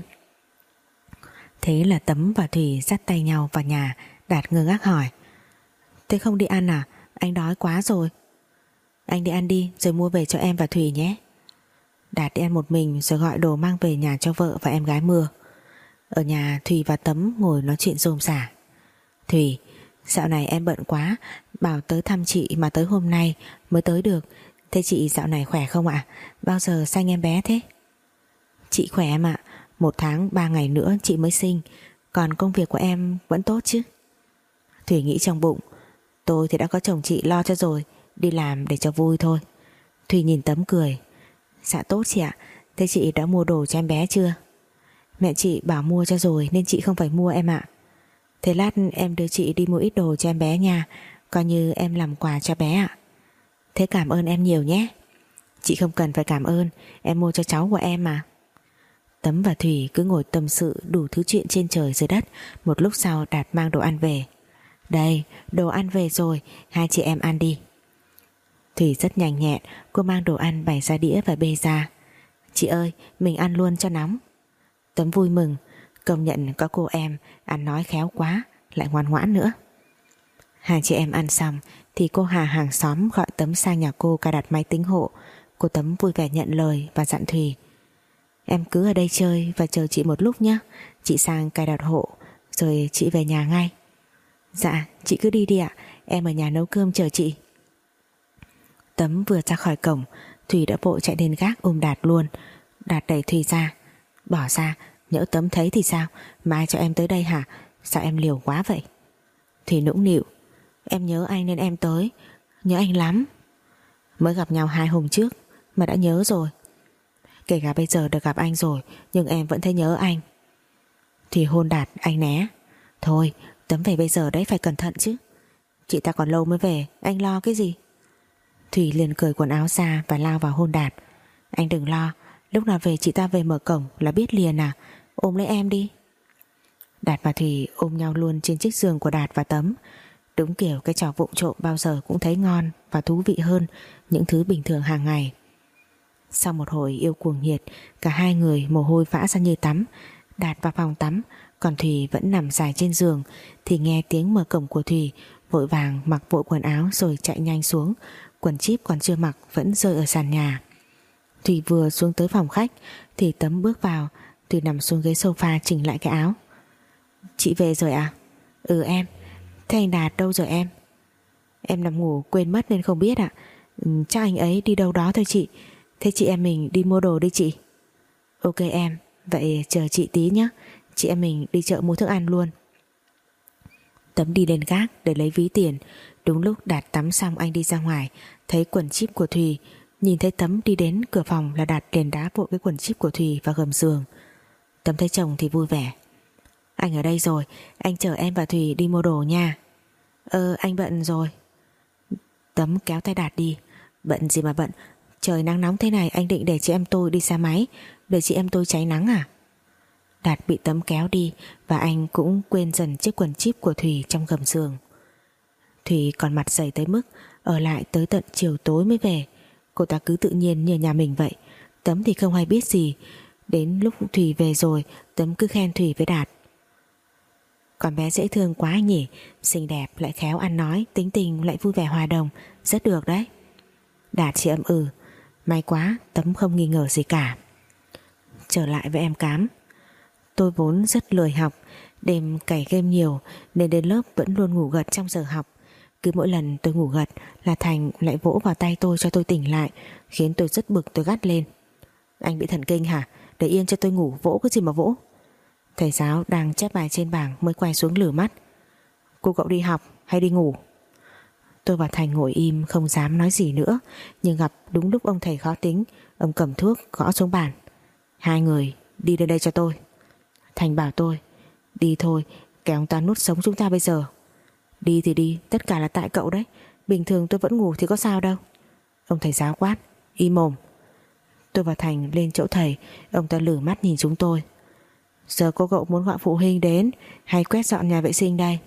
Thế là Tấm và Thùy dắt tay nhau vào nhà. Đạt ngơ ngác hỏi: Thế không đi ăn à? Anh đói quá rồi. Anh đi ăn đi rồi mua về cho em và Thùy nhé. Đạt đi ăn một mình rồi gọi đồ mang về nhà cho vợ và em gái Mưa. Ở nhà Thùy và Tấm ngồi nói chuyện rôm rả. Thùy, dạo này em bận quá, bảo tới thăm chị mà tới hôm nay mới tới được. Thế chị dạo này khỏe không ạ? Bao giờ sanh em bé thế? Chị khỏe em ạ, một tháng ba ngày nữa chị mới sinh. Còn công việc của em vẫn tốt chứ? Thùy nghĩ trong bụng: Tôi thì đã có chồng chị lo cho rồi, đi làm để cho vui thôi. Thùy nhìn Tấm cười: Dạ tốt chị ạ. Thế chị đã mua đồ cho em bé chưa? Mẹ chị bảo mua cho rồi nên chị không phải mua em ạ. Thế lát em đưa chị đi mua ít đồ cho em bé nha, coi như em làm quà cho bé ạ. Thế cảm ơn em nhiều nhé. Chị không cần phải cảm ơn, em mua cho cháu của em mà. Tấm và Thủy cứ ngồi tâm sự đủ thứ chuyện trên trời dưới đất. Một lúc sau Đạt mang đồ ăn về. Đây, đồ ăn về rồi, hai chị em ăn đi. Thủy rất nhanh nhẹn, cô mang đồ ăn bày ra đĩa và bê ra. Chị ơi, mình ăn luôn cho nóng. Tấm vui mừng, công nhận có cô em ăn nói khéo quá, lại ngoan ngoãn nữa. Hai chị em ăn xong thì cô Hà hàng xóm gọi Tấm sang nhà cô cài đặt máy tính hộ. Cô Tấm vui vẻ nhận lời và dặn Thùy: Em cứ ở đây chơi và chờ chị một lúc nhé, chị sang cài đặt hộ rồi chị về nhà ngay. Dạ, chị cứ đi đi ạ, em ở nhà nấu cơm chờ chị. Tấm vừa ra khỏi cổng, Thùy đã vội chạy lên gác ôm Đạt luôn. Đạt đẩy Thùy ra: Bỏ ra, nhỡ Tấm thấy thì sao, mai cho em tới đây hả, sao em liều quá vậy? Thùy nũng nịu: Em nhớ anh nên em tới, nhớ anh lắm. Mới gặp nhau hai hôm trước mà đã nhớ rồi. Kể cả bây giờ được gặp anh rồi, nhưng em vẫn thấy nhớ anh. Thì hôn Đạt, anh né: Thôi, Tấm về bây giờ đấy, phải cẩn thận chứ. Chị ta còn lâu mới về, anh lo cái gì? Thủy liền cởi quần áo ra và lao vào hôn Đạt: Anh đừng lo, lúc nào về chị ta về mở cổng là biết liền à, ôm lấy em đi. Đạt và Thủy ôm nhau luôn trên chiếc giường của Đạt và Tấm. Đúng kiểu cái trò vụng trộm bao giờ cũng thấy ngon và thú vị hơn những thứ bình thường hàng ngày. Sau một hồi yêu cuồng nhiệt, cả hai người mồ hôi vã ra như tắm. Đạt vào phòng tắm, còn Thùy vẫn nằm dài trên giường, thì nghe tiếng mở cổng của Thùy, vội vàng mặc vội quần áo rồi chạy nhanh xuống. Quần chíp còn chưa mặc vẫn rơi ở sàn nhà. Thùy vừa xuống tới phòng khách thì Tấm bước vào. Thùy nằm xuống ghế sofa chỉnh lại cái áo. Chị về rồi à? Ừ em. Thế anh Đạt đâu rồi em? Em nằm ngủ quên mất nên không biết ạ. ừ, Chắc anh ấy đi đâu đó thôi chị. Thế chị em mình đi mua đồ đi chị. Ok em, vậy chờ chị tí nhé, chị em mình đi chợ mua thức ăn luôn. Tấm đi lên gác để lấy ví tiền. Đúng lúc Đạt tắm xong anh đi ra ngoài, thấy quần chíp của Thùy. Nhìn thấy Tấm đi đến cửa phòng là Đạt liền đá vội cái quần chíp của Thùy vào gầm giường. Tấm thấy chồng thì vui vẻ: Anh ở đây rồi, anh chở em và Thùy đi mua đồ nha. Ờ anh bận rồi. Tấm kéo tay Đạt đi: Bận gì mà bận, trời nắng nóng thế này anh định để chị em tôi đi xe máy, để chị em tôi cháy nắng à? Đạt bị Tấm kéo đi và anh cũng quên dần chiếc quần chíp của Thùy trong gầm giường. Thùy còn mặt dày tới mức ở lại tới tận chiều tối mới về. Cô ta cứ tự nhiên như nhà mình vậy. Tấm thì không hay biết gì. Đến lúc Thùy về rồi, Tấm cứ khen Thùy với Đạt: Con bé dễ thương quá nhỉ, xinh đẹp lại khéo ăn nói, tính tình lại vui vẻ hòa đồng, rất được đấy. Đạt chỉ ậm ừ. May quá, Tấm không nghi ngờ gì cả. Trở lại với em Cám. Tôi vốn rất lười học, đêm cày game nhiều nên đến lớp vẫn luôn ngủ gật trong giờ học. Cứ mỗi lần tôi ngủ gật là Thành lại vỗ vào tay tôi cho tôi tỉnh lại, khiến tôi rất bực. Tôi gắt lên: Anh bị thần kinh hả? Để yên cho tôi ngủ, vỗ cái gì mà vỗ? Thầy giáo đang chép bài trên bảng mới quay xuống lử mắt: Cô cậu đi học hay đi ngủ? Tôi và Thành ngồi im không dám nói gì nữa. Nhưng gặp đúng lúc ông thầy khó tính, ông cầm thuốc gõ xuống bàn: Hai người đi đến đây cho tôi. Thành bảo tôi: Đi thôi, kẻo ông ta nuốt sống chúng ta bây giờ. Đi thì đi, tất cả là tại cậu đấy, bình thường tôi vẫn ngủ thì có sao đâu. Ông thầy giáo quát: Im mồm. Tôi và Thành lên chỗ thầy. Ông ta lử mắt nhìn chúng tôi: Giờ cô cậu muốn gọi phụ huynh đến hay quét dọn nhà vệ sinh đây?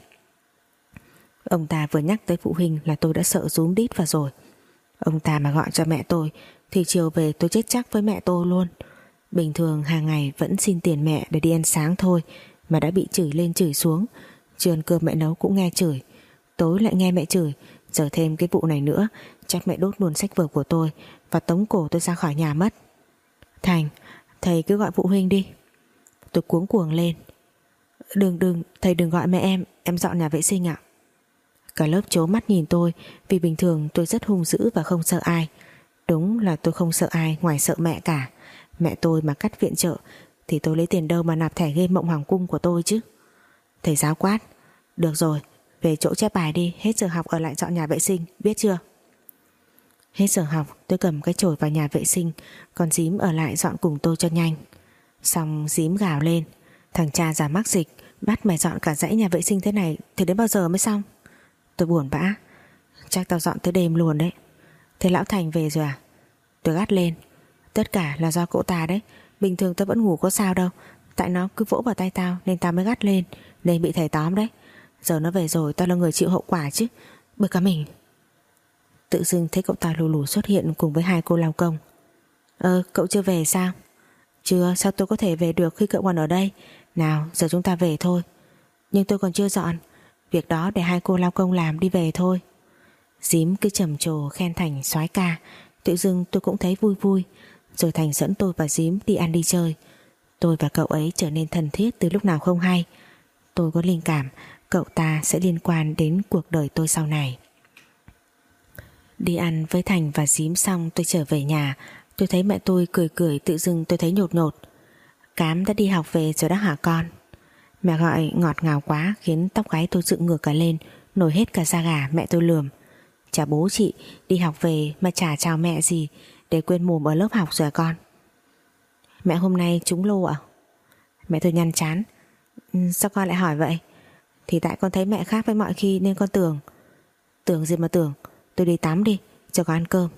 Ông ta vừa nhắc tới phụ huynh là tôi đã sợ rúm đít vào rồi. Ông ta mà gọi cho mẹ tôi thì chiều về tôi chết chắc với mẹ tôi luôn. Bình thường hàng ngày vẫn xin tiền mẹ để đi ăn sáng thôi mà đã bị chửi lên chửi xuống. Chưa ăn cơm mẹ nấu cũng nghe chửi, tối lại nghe mẹ chửi, giờ thêm cái vụ này nữa, chắc mẹ đốt luôn sách vở của tôi và tống cổ tôi ra khỏi nhà mất. Thành, thầy cứ gọi phụ huynh đi. Tôi cuống cuồng lên: Đừng đừng, thầy đừng gọi mẹ em, em dọn nhà vệ sinh ạ. Cả lớp trố mắt nhìn tôi, vì bình thường tôi rất hung dữ và không sợ ai. Đúng là tôi không sợ ai ngoài sợ mẹ cả. Mẹ tôi mà cắt viện trợ thì tôi lấy tiền đâu mà nạp thẻ game Mộng Hoàng Cung của tôi chứ. Thầy giáo quát: Được rồi, về chỗ chép bài đi, hết giờ học ở lại dọn nhà vệ sinh, biết chưa? Hết giờ học tôi cầm cái chổi vào nhà vệ sinh, còn Dím ở lại dọn cùng tôi cho nhanh. Xong Dím gào lên: Thằng cha già mắc dịch, bắt mày dọn cả dãy nhà vệ sinh thế này thì đến bao giờ mới xong? Tôi buồn bã: Chắc tao dọn tới đêm luôn đấy. Thế lão Thành về rồi à? Tôi tôi gắt lên. Tất cả là do cậu ta đấy. Bình thường tao vẫn ngủ có sao đâu, tại nó cứ vỗ vào tay tao nên tao mới gắt lên, nên bị thầy tóm đấy. Giờ nó về rồi tao là người chịu hậu quả chứ, bởi cả mình. Tự dưng thấy cậu ta lù lù xuất hiện cùng với hai cô lao công. Ờ cậu chưa về sao? Chưa, sao tôi có thể về được khi cậu còn ở đây. Nào giờ chúng ta về thôi. Nhưng tôi còn chưa dọn. Việc đó để hai cô lao công làm, đi về thôi. Dím cứ trầm trồ khen Thành soái ca. Tự dưng tôi cũng thấy vui vui. Rồi Thành dẫn tôi và Dím đi ăn đi chơi. Tôi và cậu ấy trở nên thân thiết từ lúc nào không hay. Tôi có linh cảm cậu ta sẽ liên quan đến cuộc đời tôi sau này. Đi ăn với Thành và Dím xong tôi trở về nhà. Tôi thấy mẹ tôi cười cười, tự dưng tôi thấy nhột nhột. Cám đã đi học về rồi đó hả con? Mẹ gọi ngọt ngào quá khiến tóc gáy tôi dựng ngược cả lên, nổi hết cả da gà. Mẹ tôi lườm. Chả bố chị, đi học về mà chả chào mẹ gì, để quên mồm ở lớp học rồi à con? Mẹ hôm nay trúng lô à? Mẹ tôi nhăn chán. Sao con lại hỏi vậy? Thì tại con thấy mẹ khác với mọi khi nên con tưởng. Tưởng gì mà tưởng, tôi đi tắm đi, cho con ăn cơm.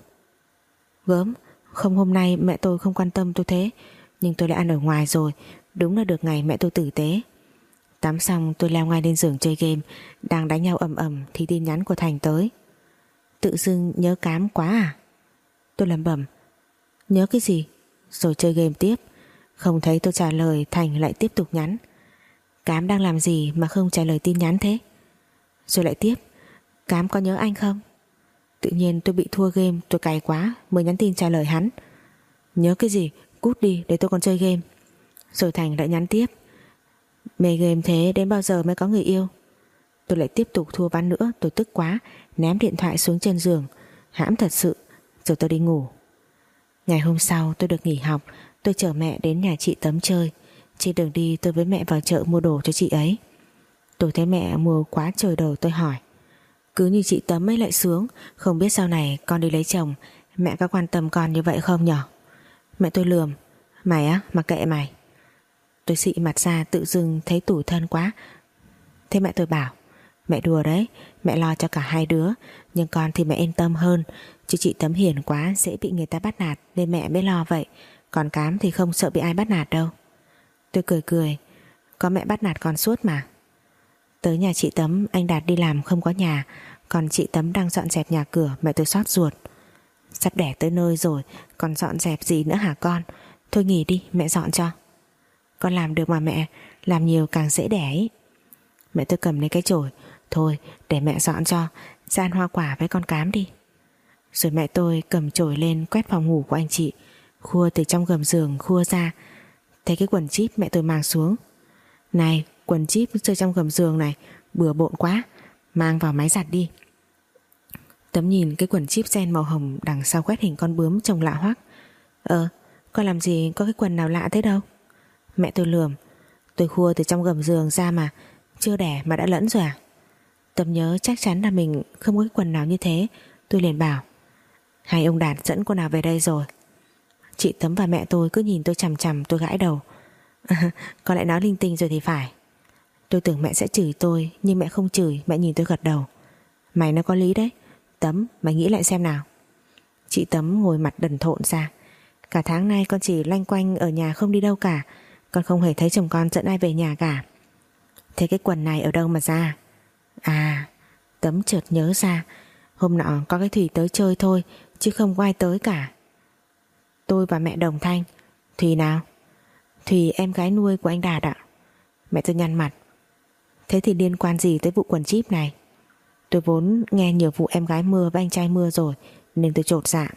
Gớm, không, hôm nay mẹ tôi không quan tâm tôi thế, nhưng tôi lại ăn ở ngoài rồi. Đúng là được ngày mẹ tôi tử tế. Tắm xong tôi leo ngay lên giường chơi game. Đang đánh nhau ầm ầm thì tin nhắn của Thành tới. Tự dưng nhớ Cám quá à? Tôi lẩm bẩm. Nhớ cái gì? Rồi chơi game tiếp. Không thấy tôi trả lời, Thành lại tiếp tục nhắn. Cám đang làm gì mà không trả lời tin nhắn thế? Rồi lại tiếp. Cám có nhớ anh không? Tự nhiên tôi bị thua game, tôi cày quá mới nhắn tin trả lời hắn. Nhớ cái gì? Cút đi để tôi còn chơi game. Rồi Thành lại nhắn tiếp. Mê game thế đến bao giờ mới có người yêu? Tôi lại tiếp tục thua ván nữa. Tôi tức quá ném điện thoại xuống chân giường. Hãm thật sự. Rồi tôi đi ngủ. Ngày hôm sau tôi được nghỉ học. Tôi chở mẹ đến nhà chị Tấm chơi. Trên đường đi tôi với mẹ vào chợ mua đồ cho chị ấy. Tôi thấy mẹ mua quá trời đồ. Tôi hỏi. Cứ như chị Tấm ấy lại sướng. Không biết sau này con đi lấy chồng mẹ có quan tâm con như vậy không nhở? Mẹ tôi lườm. Mày á, mặc kệ mày. Tôi xị mặt ra, tự dưng thấy tủi thân quá. Thế mẹ tôi bảo. Mẹ đùa đấy, mẹ lo cho cả hai đứa, nhưng con thì mẹ yên tâm hơn. Chứ chị Tấm hiền quá, dễ bị người ta bắt nạt, nên mẹ mới lo vậy. Còn Cám thì không sợ bị ai bắt nạt đâu. Tôi cười cười. Có mẹ bắt nạt con suốt mà. Tới nhà chị Tấm, anh Đạt đi làm không có nhà, còn chị Tấm đang dọn dẹp nhà cửa. Mẹ tôi xót ruột. Sắp đẻ tới nơi rồi, còn dọn dẹp gì nữa hả con? Thôi nghỉ đi, mẹ dọn cho. Con làm được mà mẹ, làm nhiều càng dễ đẻ ấy. Mẹ tôi cầm lấy cái chổi. Thôi để mẹ dọn cho, ra ăn hoa quả với con Cám đi. Rồi mẹ tôi cầm chổi lên quét phòng ngủ của anh chị, khua từ trong gầm giường khua ra. Thấy cái quần jeep mẹ tôi mang xuống. Này, quần jeep rơi trong gầm giường này, bừa bộn quá, mang vào máy giặt đi. Tấm nhìn cái quần jeep ren màu hồng đằng sau quét hình con bướm trông lạ hoắc. Ờ, con làm gì có cái quần nào lạ thế đâu. Mẹ tôi lườm. Tôi khua từ trong gầm giường ra mà, chưa đẻ mà đã lẫn rồi à? Tấm nhớ chắc chắn là mình không có cái quần nào như thế. Tôi liền bảo. Hai ông Đạt dẫn cô nào về đây rồi? Chị Tấm và mẹ tôi cứ nhìn tôi chằm chằm. Tôi gãi đầu. À, con lại nói linh tinh rồi thì phải. Tôi tưởng mẹ sẽ chửi tôi, nhưng mẹ không chửi. Mẹ nhìn tôi gật đầu. Mày nói có lý đấy. Tấm, mày nghĩ lại xem nào. Chị Tấm ngồi mặt đần thộn ra. Cả tháng nay con chỉ loanh quanh ở nhà không đi đâu cả. Con không hề thấy chồng con dẫn ai về nhà cả. Thế cái quần này ở đâu mà ra? À, Tấm chợt nhớ ra. Hôm nọ có cái Thùy tới chơi thôi, chứ không có ai tới cả. Tôi và mẹ Đồng Thanh. Thùy nào? Thùy em gái nuôi của anh Đạt ạ. Mẹ tôi nhăn mặt. Thế thì liên quan gì tới vụ quần jeep này? Tôi vốn nghe nhiều vụ em gái mưa với anh trai mưa rồi, nên tôi chột dạ.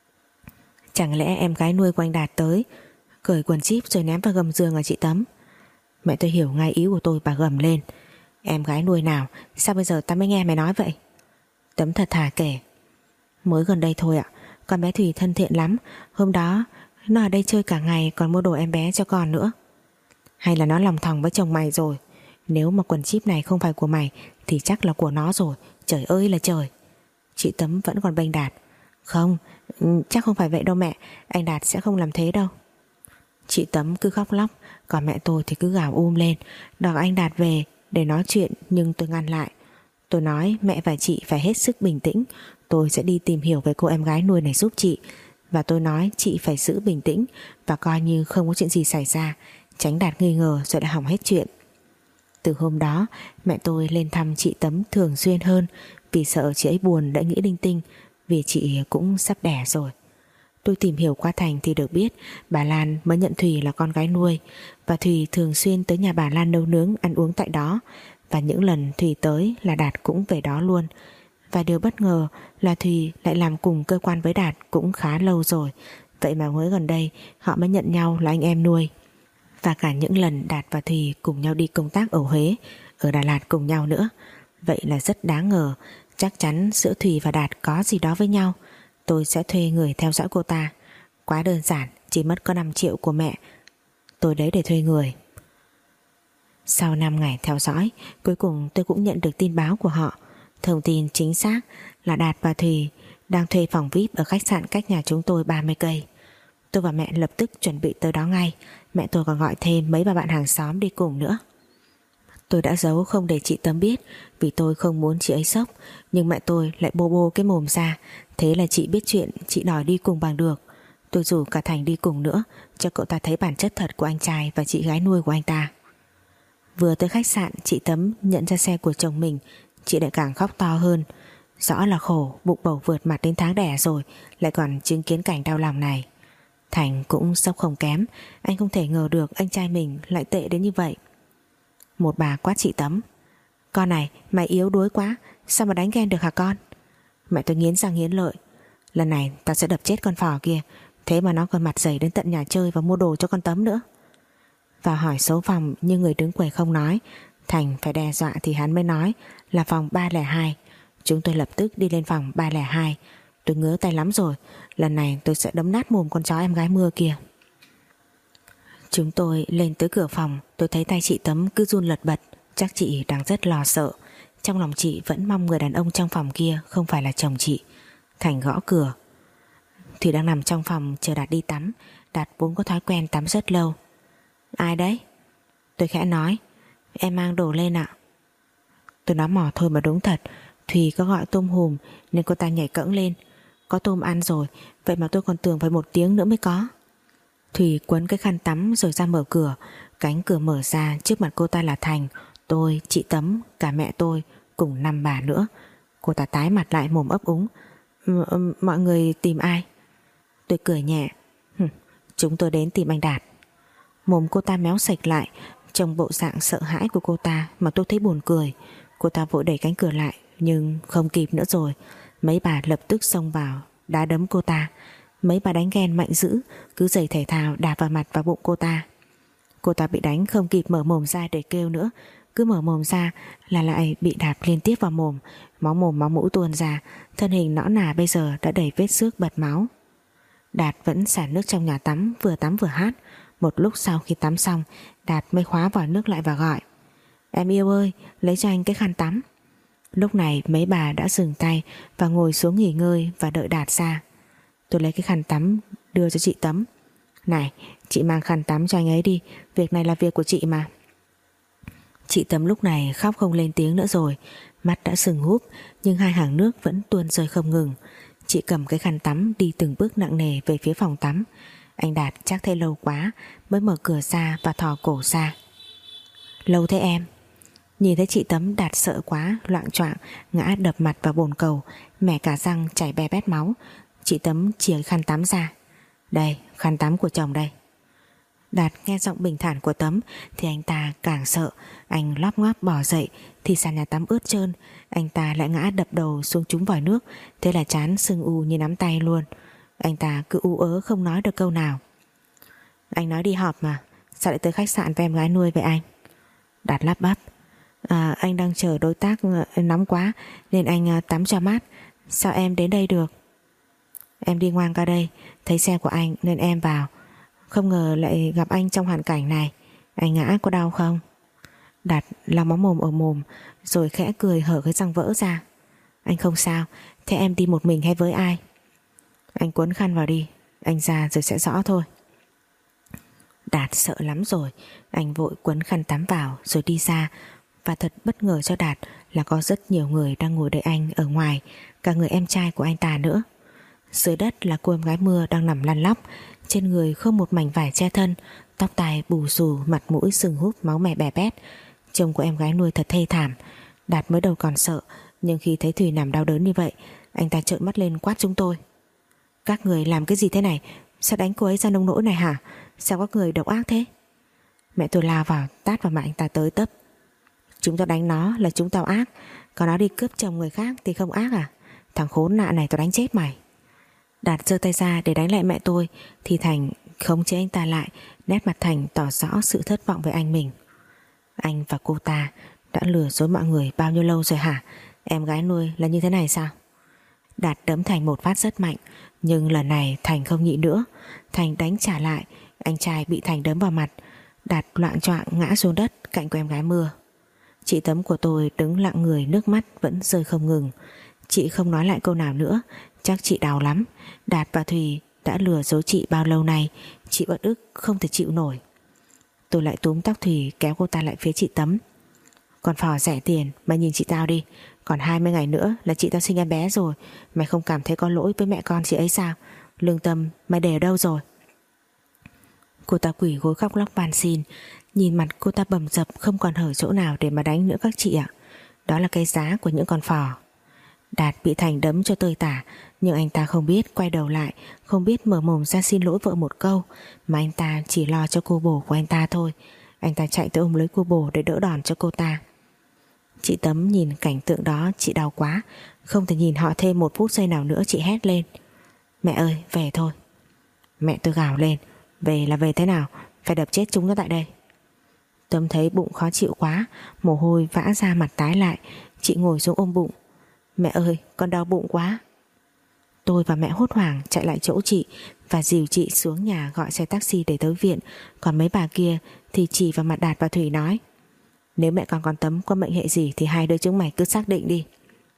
Chẳng lẽ em gái nuôi của anh Đạt tới, cởi quần jeep rồi ném vào gầm giường à chị Tấm? Mẹ tôi hiểu ngay ý của tôi, bà gầm lên. Em gái nuôi nào? Sao bây giờ ta mới nghe mày nói vậy? Tấm thật thà kể. Mới gần đây thôi ạ. Con bé Thùy thân thiện lắm. Hôm đó nó ở đây chơi cả ngày, còn mua đồ em bé cho con nữa. Hay là nó lòng thòng với chồng mày rồi? Nếu mà quần jeep này không phải của mày thì chắc là của nó rồi. Trời ơi là trời. Chị Tấm vẫn còn bênh Đạt. Không, chắc không phải vậy đâu mẹ. Anh Đạt sẽ không làm thế đâu. Chị Tấm cứ khóc lóc, còn mẹ tôi thì cứ gào um lên đòi anh Đạt về để nói chuyện. Nhưng tôi ngăn lại. Tôi nói mẹ và chị phải hết sức bình tĩnh. Tôi sẽ đi tìm hiểu về cô em gái nuôi này giúp chị. và tôi nói chị phải giữ bình tĩnh và coi như không có chuyện gì xảy ra, tránh Đạt nghi ngờ rồi đã hỏng hết chuyện. Từ hôm đó mẹ tôi lên thăm chị Tấm thường xuyên hơn, vì sợ chị ấy buồn đã nghĩ linh tinh, vì chị cũng sắp đẻ rồi. Tôi tìm hiểu qua Thành thì được biết bà Lan mới nhận Thùy là con gái nuôi, và Thùy thường xuyên tới nhà bà Lan nấu nướng ăn uống tại đó, và những lần Thùy tới là Đạt cũng về đó luôn. Và điều bất ngờ là Thùy lại làm cùng cơ quan với Đạt cũng khá lâu rồi, vậy mà mới gần đây họ mới nhận nhau là anh em nuôi. Và cả những lần Đạt và Thùy cùng nhau đi công tác ở Huế, ở Đà Lạt cùng nhau nữa. Vậy là rất đáng ngờ, chắc chắn giữa Thùy và Đạt có gì đó với nhau. Tôi sẽ thuê người theo dõi cô ta. Quá đơn giản, chỉ mất có năm triệu của mẹ tôi đấy để thuê người. Sau năm ngày theo dõi, cuối cùng tôi cũng nhận được tin báo của họ. Thông tin chính xác là Đạt và Thùy đang thuê phòng vi ai pi ở khách sạn cách nhà chúng tôi ba mươi cây. Tôi và mẹ lập tức chuẩn bị tới đó ngay. Mẹ tôi còn gọi thêm mấy bà bạn hàng xóm đi cùng nữa. Tôi đã giấu không để chị Tấm biết, vì tôi không muốn chị ấy sốc, nhưng mẹ tôi lại bô bô cái mồm ra. Thế là chị biết chuyện, chị đòi đi cùng bằng được. Tôi rủ cả Thành đi cùng nữa, cho cậu ta thấy bản chất thật của anh trai và chị gái nuôi của anh ta. Vừa tới khách sạn, chị Tấm nhận ra xe của chồng mình, chị lại càng khóc to hơn. Rõ là khổ, bụng bầu vượt mặt đến tháng đẻ rồi, lại còn chứng kiến cảnh đau lòng này. Thành cũng sốc không kém, anh không thể ngờ được anh trai mình lại tệ đến như vậy. Một bà quát chị Tấm: "Con này, mày yếu đuối quá, sao mà đánh ghen được hả con?" Mẹ tôi nghiến răng nghiến lợi: "Lần này tao sẽ đập chết con phò kia, thế mà nó còn mặt dày đến tận nhà chơi và mua đồ cho con Tấm nữa." Vào hỏi số phòng nhưng người đứng quầy không nói. Thành phải đe dọa thì hắn mới nói là phòng ba không hai. Chúng tôi lập tức đi lên phòng ba không hai. Tôi ngứa tay lắm rồi, lần này tôi sẽ đấm nát mồm con chó em gái mưa kia. Chúng tôi lên tới cửa phòng, tôi thấy tay chị Tấm cứ run lật bật, chắc chị đang rất lo sợ. Trong lòng chị vẫn mong người đàn ông trong phòng kia không phải là chồng chị. Thành gõ cửa. Thủy đang nằm trong phòng chờ Đạt đi tắm. Đạt vốn có thói quen tắm rất lâu. "Ai đấy?" Tôi khẽ nói. "Em mang đồ lên ạ." Tôi nói mỏ thôi mà đúng thật. Thùy có gọi tôm hùm nên cô ta nhảy cẫng lên. Có tôm ăn rồi, vậy mà tôi còn tưởng phải một tiếng nữa mới có. Thùy quấn cái khăn tắm rồi ra mở cửa. Cánh cửa mở ra, trước mặt cô ta là Thành, tôi, chị Tấm, cả mẹ tôi cùng năm bà nữa. Cô ta tái mặt lại mồm ấp úng: M- mọi người tìm ai? Tôi cười nhẹ: "Chúng tôi đến tìm anh Đạt." Mồm cô ta méo sạch lại. Trong bộ dạng sợ hãi của cô ta mà tôi thấy buồn cười. Cô ta vội đẩy cánh cửa lại, nhưng không kịp nữa rồi. Mấy bà lập tức xông vào đá đấm cô ta. Mấy bà đánh ghen mạnh dữ, cứ giày thể thao đạp vào mặt và bụng cô ta. Cô ta bị đánh không kịp mở mồm ra để kêu nữa, cứ mở mồm ra là lại bị đạp liên tiếp vào mồm. Máu mồm máu mũi tuôn ra. Thân hình nõn nà bây giờ đã đầy vết xước bật máu. Đạt vẫn xả nước trong nhà tắm, vừa tắm vừa hát. Một lúc sau khi tắm xong, Đạt mới khóa vòi nước lại và gọi: "Em yêu ơi, lấy cho anh cái khăn tắm." Lúc này mấy bà đã dừng tay và ngồi xuống nghỉ ngơi và đợi Đạt ra. Tôi lấy cái khăn tắm đưa cho chị Tấm. "Này, chị mang khăn tắm cho anh ấy đi, việc này là việc của chị mà." Chị Tấm lúc này khóc không lên tiếng nữa rồi. Mắt đã sưng húp, nhưng hai hàng nước vẫn tuôn rơi không ngừng. Chị cầm cái khăn tắm đi từng bước nặng nề về phía phòng tắm. Anh Đạt chắc thấy lâu quá mới mở cửa ra và thò cổ ra. "Lâu thế em?" Nhìn thấy chị Tấm, Đạt sợ quá, loạng choạng ngã đập mặt vào bồn cầu, mẻ cả răng chảy be bét máu. Chị Tấm chìa khăn tắm ra. "Đây, khăn tắm của chồng đây." Đạt nghe giọng bình thản của Tấm thì anh ta càng sợ. Anh lóp ngóp bỏ dậy thì sàn nhà tắm ướt trơn. Anh ta lại ngã đập đầu xuống trúng vòi nước. Thế là trán sưng u như nắm tay luôn. Anh ta cứ ú ớ không nói được câu nào. "Anh nói đi họp mà, sao lại tới khách sạn với em gái nuôi vậy anh?" Đạt lắp bắp: à, "Anh đang chờ đối tác, nóng quá nên anh tắm cho mát. Sao em đến đây được?" "Em đi ngoan qua đây, thấy xe của anh nên em vào. Không ngờ lại gặp anh trong hoàn cảnh này. Anh ngã có đau không?" Đạt lau máu mồm ở mồm rồi khẽ cười hở cái răng vỡ ra. "Anh không sao. Thế em đi một mình hay với ai?" "Anh quấn khăn vào đi, anh ra rồi sẽ rõ thôi." Đạt sợ lắm rồi. Anh vội quấn khăn tắm vào rồi đi ra. Và thật bất ngờ cho Đạt là có rất nhiều người đang ngồi đợi anh ở ngoài, cả người em trai của anh ta nữa. Dưới đất là cô em gái mưa đang nằm lăn lóc, trên người không một mảnh vải che thân, tóc tai bù xù, mặt mũi sưng húp, máu me bè bét. Trông của em gái nuôi thật thê thảm. Đạt mới đầu còn sợ, nhưng khi thấy Thùy nằm đau đớn như vậy, anh ta trợn mắt lên quát chúng tôi: các người làm cái gì thế này? Sao đánh cô ấy ra nông nỗi này hả? Sao các người độc ác thế? Mẹ tôi lao vào tát vào mặt anh ta tới tấp: chúng tao đánh nó là chúng tao ác, còn nó đi cướp chồng người khác thì không ác à? Thằng khốn nạn này tao đánh chết mày. Đạt giơ tay ra để đánh lại mẹ tôi thì Thành khống chế anh ta lại. Nét mặt Thành tỏ rõ sự thất vọng với anh mình. Anh và cô ta đã lừa dối mọi người bao nhiêu lâu rồi hả? Em gái nuôi là như thế này sao? Đạt đấm Thành một phát rất mạnh, nhưng lần này Thành không nhịn nữa. Thành đánh trả lại. Anh trai bị Thành đấm vào mặt. Đạt loạng choạng ngã xuống đất cạnh của em gái mưa. Chị Tấm của tôi đứng lặng người, nước mắt vẫn rơi không ngừng. Chị không nói lại câu nào nữa, chắc chị đau lắm. Đạt và Thùy đã lừa dối chị bao lâu nay, chị uất ức không thể chịu nổi. Tôi lại túm tóc Thùy kéo cô ta lại phía chị Tấm. Còn phò rẻ tiền, mày nhìn chị tao đi, còn hai mươi ngày nữa là chị tao sinh em bé rồi, mày không cảm thấy có lỗi với mẹ con chị ấy sao? Lương tâm mày để ở đâu rồi? Cô ta quỳ gối khóc lóc van xin. Nhìn mặt cô ta bầm dập, không còn hở chỗ nào để mà đánh nữa các chị ạ. Đó là cái giá của những con phò. Đạt bị Thành đấm cho tơi tả, nhưng anh ta không biết quay đầu lại, không biết mở mồm ra xin lỗi vợ một câu, mà anh ta chỉ lo cho cô bồ của anh ta thôi. Anh ta chạy tới ôm lấy cô bồ để đỡ đòn cho cô ta. Chị Tấm nhìn cảnh tượng đó, chị đau quá, không thể nhìn họ thêm một phút giây nào nữa. Chị hét lên: mẹ ơi, về thôi. Mẹ tôi gào lên: về là về thế nào? Phải đập chết chúng nó tại đây. Tấm thấy bụng khó chịu quá, mồ hôi vã ra mặt tái lại. Chị ngồi xuống ôm bụng: mẹ ơi, con đau bụng quá. Tôi và mẹ hốt hoảng chạy lại chỗ chị và dìu chị xuống nhà gọi xe taxi để tới viện. Còn mấy bà kia thì chỉ vào mặt Đạt và Thủy nói: nếu mẹ con con Tấm có mệnh hệ gì thì hai đứa chúng mày cứ xác định đi.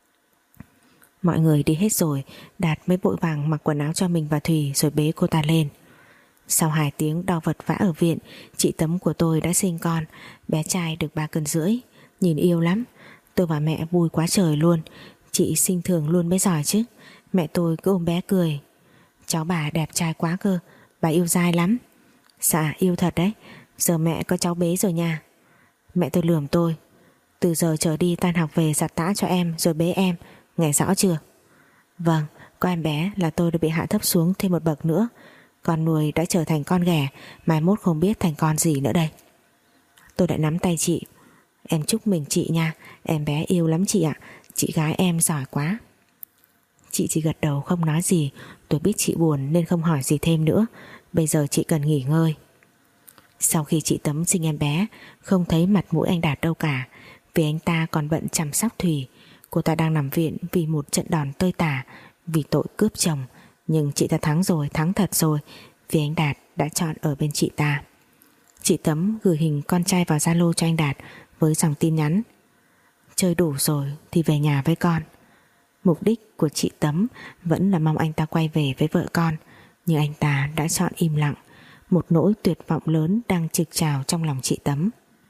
Mọi người đi hết rồi, Đạt mới vội vàng mặc quần áo cho mình và Thùy rồi bế cô ta lên. Sau hai tiếng đau vật vã ở viện, chị Tấm của tôi đã sinh con. Bé trai được ba cân rưỡi, nhìn yêu lắm. Tôi và mẹ vui quá trời luôn. Chị sinh thường luôn mới giỏi chứ. Mẹ tôi cứ ôm bé cười: cháu bà đẹp trai quá cơ, bà yêu dai lắm. Dạ yêu thật đấy, giờ mẹ có cháu bế rồi nha. Mẹ tôi lườm tôi: từ giờ trở đi tan học về giặt tã cho em rồi bế em, nghe rõ chưa? Vâng, có em bé là tôi đã bị hạ thấp xuống thêm một bậc nữa. Con nuôi đã trở thành con ghẻ, mai mốt không biết thành con gì nữa đây. Tôi đã nắm tay chị: em chúc mừng chị nha, em bé yêu lắm chị ạ, chị gái em giỏi quá. Chị chỉ gật đầu không nói gì. Tôi biết chị buồn nên không hỏi gì thêm nữa. Bây giờ chị cần nghỉ ngơi. Sau khi chị Tấm sinh em bé, không thấy mặt mũi anh Đạt đâu cả, vì anh ta còn bận chăm sóc Thùy. Cô ta đang nằm viện vì một trận đòn tơi tả, vì tội cướp chồng. Nhưng chị ta thắng rồi, thắng thật rồi, vì anh Đạt đã chọn ở bên chị ta. Chị Tấm gửi hình con trai vào Zalo cho anh Đạt với dòng tin nhắn: chơi đủ rồi thì về nhà với con. Mục đích của chị Tấm vẫn là mong anh ta quay về với vợ con, nhưng anh ta đã chọn im lặng. Một nỗi tuyệt vọng lớn đang trực trào trong lòng chị Tấm.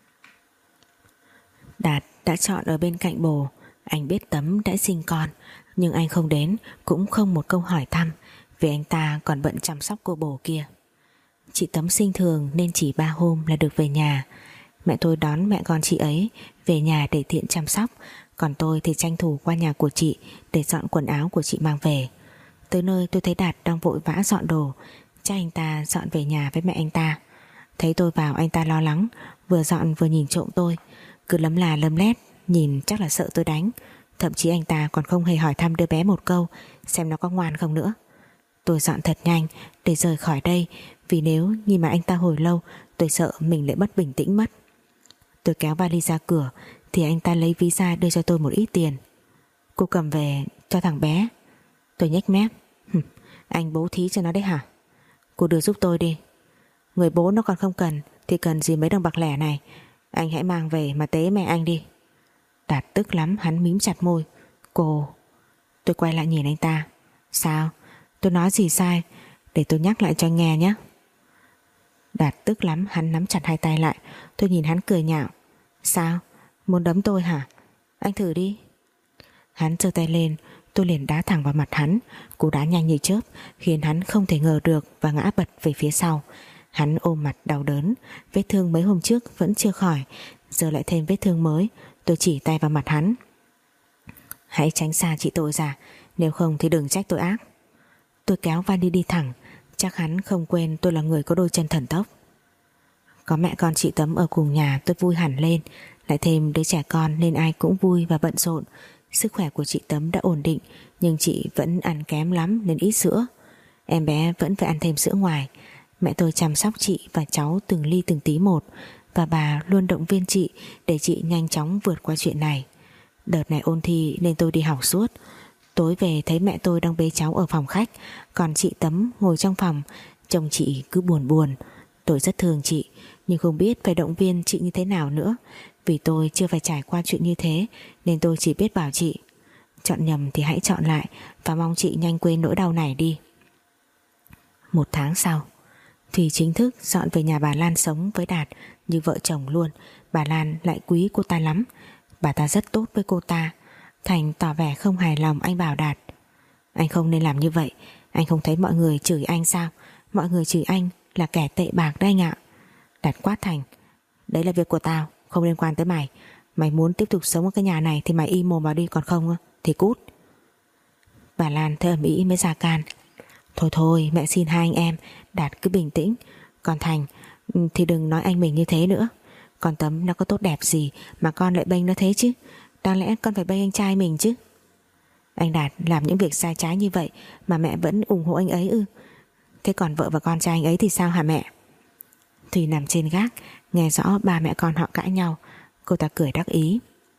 Đạt đã chọn ở bên cạnh bồ. Anh biết Tấm đã sinh con, nhưng anh không đến, cũng không một câu hỏi thăm, vì anh ta còn bận chăm sóc cô bồ kia. Chị Tấm sinh thường nên chỉ ba hôm là được về nhà. Mẹ tôi đón mẹ con chị ấy về nhà để tiện chăm sóc, còn tôi thì tranh thủ qua nhà của chị để dọn quần áo của chị mang về. Tới nơi tôi thấy Đạt đang vội vã dọn đồ, chắc anh ta dọn về nhà với mẹ anh ta. Thấy tôi vào, anh ta lo lắng, vừa dọn vừa nhìn trộm tôi, cứ lấm là lấm lét, nhìn chắc là sợ tôi đánh. Thậm chí anh ta còn không hề hỏi thăm đứa bé một câu xem nó có ngoan không nữa. Tôi dọn thật nhanh để rời khỏi đây, vì nếu nhìn mà anh ta hồi lâu, tôi sợ mình lại mất bình tĩnh mất. Tôi kéo vali ra cửa thì anh ta lấy ví ra đưa cho tôi một ít tiền. Cô cầm về cho thằng bé. Tôi nhếch mép: anh bố thí cho nó đấy hả? Cô đưa giúp tôi đi. Người bố nó còn không cần thì cần gì mấy đồng bạc lẻ này. Anh hãy mang về mà tế mẹ anh đi. Đạt tức lắm, hắn mím chặt môi: cô. Tôi quay lại nhìn anh ta: sao? Tôi nói gì sai? Để tôi nhắc lại cho anh nghe nhé. Đạt tức lắm, hắn nắm chặt hai tay lại. Tôi nhìn hắn cười nhạo: sao? Muốn đấm tôi hả? Anh thử đi. Hắn giơ tay lên, Tôi liền đá thẳng vào mặt hắn. Cú đá nhanh như chớp khiến hắn không thể ngờ được và ngã bật về phía sau. Hắn ôm mặt đau đớn. Vết thương mấy hôm trước vẫn chưa khỏi, giờ lại thêm vết thương mới. Tôi chỉ tay vào mặt hắn. Hãy tránh xa chị tôi ra, nếu không thì đừng trách tôi ác. Tôi kéo Vani đi thẳng. Chắc hắn không quên tôi là người có đôi chân thần tốc. Có mẹ con chị Tấm ở cùng nhà tôi vui hẳn lên. Lại thêm đứa trẻ con nên ai cũng vui và bận rộn. Sức khỏe của chị Tấm đã ổn định, nhưng chị vẫn ăn kém lắm nên ít sữa. Em bé vẫn phải ăn thêm sữa ngoài. Mẹ tôi chăm sóc chị và cháu từng ly từng tí một, và bà luôn động viên chị để chị nhanh chóng vượt qua chuyện này. Đợt này ôn thi nên tôi đi học suốt. Tối về thấy mẹ tôi đang bế cháu ở phòng khách, còn chị Tấm ngồi trong phòng. Trông chị cứ buồn buồn. Tôi rất thương chị, nhưng không biết phải động viên chị như thế nào nữa. Vì tôi chưa phải trải qua chuyện như thế, nên tôi chỉ biết bảo chị: chọn nhầm thì hãy chọn lại, và mong chị nhanh quên nỗi đau này đi. Một tháng sau, Thùy chính thức dọn về nhà bà Lan sống với Đạt như vợ chồng luôn. Bà Lan lại quý cô ta lắm. Bà ta rất tốt với cô ta. Thành tỏ vẻ không hài lòng. Anh bảo Đạt: anh không nên làm như vậy. Anh không thấy mọi người chửi anh sao? Mọi người chửi anh là kẻ tệ bạc đấy anh ạ. Đạt quát Thành: đấy là việc của tao, không liên quan tới mày. Mày muốn tiếp tục sống ở cái nhà này thì mày im mồm vào đi, còn không thì cút. Bà Lan thấy ầm ĩ mới ra can: thôi thôi mẹ xin hai anh em, Đạt cứ bình tĩnh. Còn Thành thì đừng nói anh mình như thế nữa. Con Tấm nó có tốt đẹp gì mà con lại bênh nó thế chứ? Đáng lẽ con phải bênh anh trai mình chứ. Anh Đạt làm những việc sai trái như vậy mà mẹ vẫn ủng hộ anh ấy ư? Thế còn vợ và con trai anh ấy thì sao hả mẹ? Thùy nằm trên gác nghe rõ ba mẹ con họ cãi nhau. Cô ta cười đắc ý: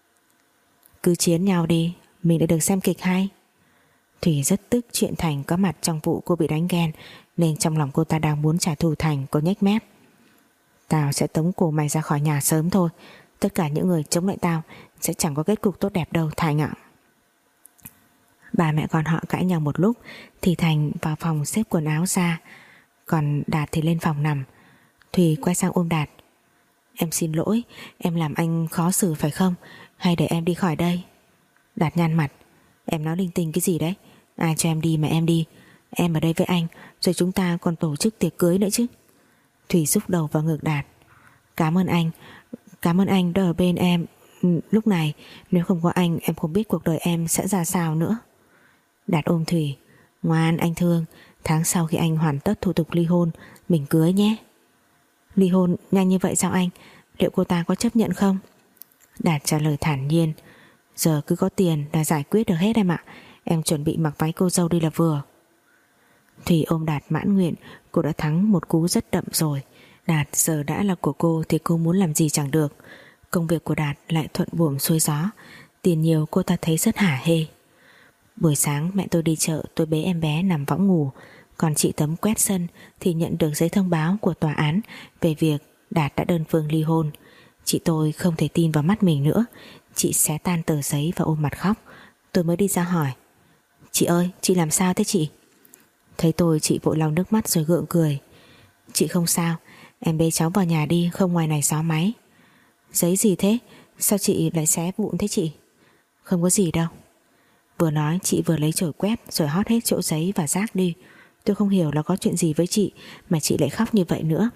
cứ chiến nhau đi, mình đã được xem kịch hay. Thùy rất tức chuyện Thành có mặt trong vụ cô bị đánh ghen, nên trong lòng cô ta đang muốn trả thù Thành. Cô nhếch mép: tao sẽ tống cổ mày ra khỏi nhà sớm thôi. Tất cả những người chống lại tao sẽ chẳng có kết cục tốt đẹp đâu Thành ạ. Ba mẹ con họ cãi nhau một lúc thì Thành vào phòng xếp quần áo ra, còn Đạt thì lên phòng nằm. Thùy quay sang ôm Đạt: em xin lỗi, em làm anh khó xử phải không? Hay để em đi khỏi đây? Đạt nhăn mặt: em nói linh tinh cái gì đấy? Ai cho em đi mà em đi? Em ở đây với anh, rồi chúng ta còn tổ chức tiệc cưới nữa chứ. Thùy xúc đầu vào ngực Đạt: cảm ơn anh, cảm ơn anh đã ở bên em lúc này. Nếu không có anh em không biết cuộc đời em sẽ ra sao nữa. Đạt ôm Thùy: ngoan anh thương, tháng sau khi anh hoàn tất thủ tục ly hôn mình cưới nhé. Ly hôn nhanh như vậy sao anh? Liệu cô ta có chấp nhận không? Đạt trả lời thản nhiên: giờ cứ có tiền là giải quyết được hết em ạ. Em chuẩn bị mặc váy cô dâu đi là vừa. Thùy ôm Đạt mãn nguyện. Cô đã thắng một cú rất đậm rồi. Đạt giờ đã là của cô thì cô muốn làm gì chẳng được. Công việc của Đạt lại thuận buồm xuôi gió. Tiền nhiều cô ta thấy rất hả hê. Buổi sáng mẹ tôi đi chợ, tôi bế em bé nằm võng ngủ. Còn chị Tấm quét sân thì nhận được giấy thông báo của tòa án về việc Đạt đã đơn phương ly hôn. Chị tôi không thể tin vào mắt mình nữa. Chị xé tan tờ giấy và ôm mặt khóc. Tôi mới đi ra hỏi: chị ơi, chị làm sao thế chị? Thấy tôi chị vội lau nước mắt rồi gượng cười: chị không sao, em bế cháu vào nhà đi, không ngoài này gió máy. Giấy gì thế? Sao chị lại xé vụn thế chị? Không có gì đâu. Vừa nói chị vừa lấy chổi quét rồi hót hết chỗ giấy và rác đi. Tôi không hiểu là có chuyện gì với chị mà chị lại khóc như vậy nữa.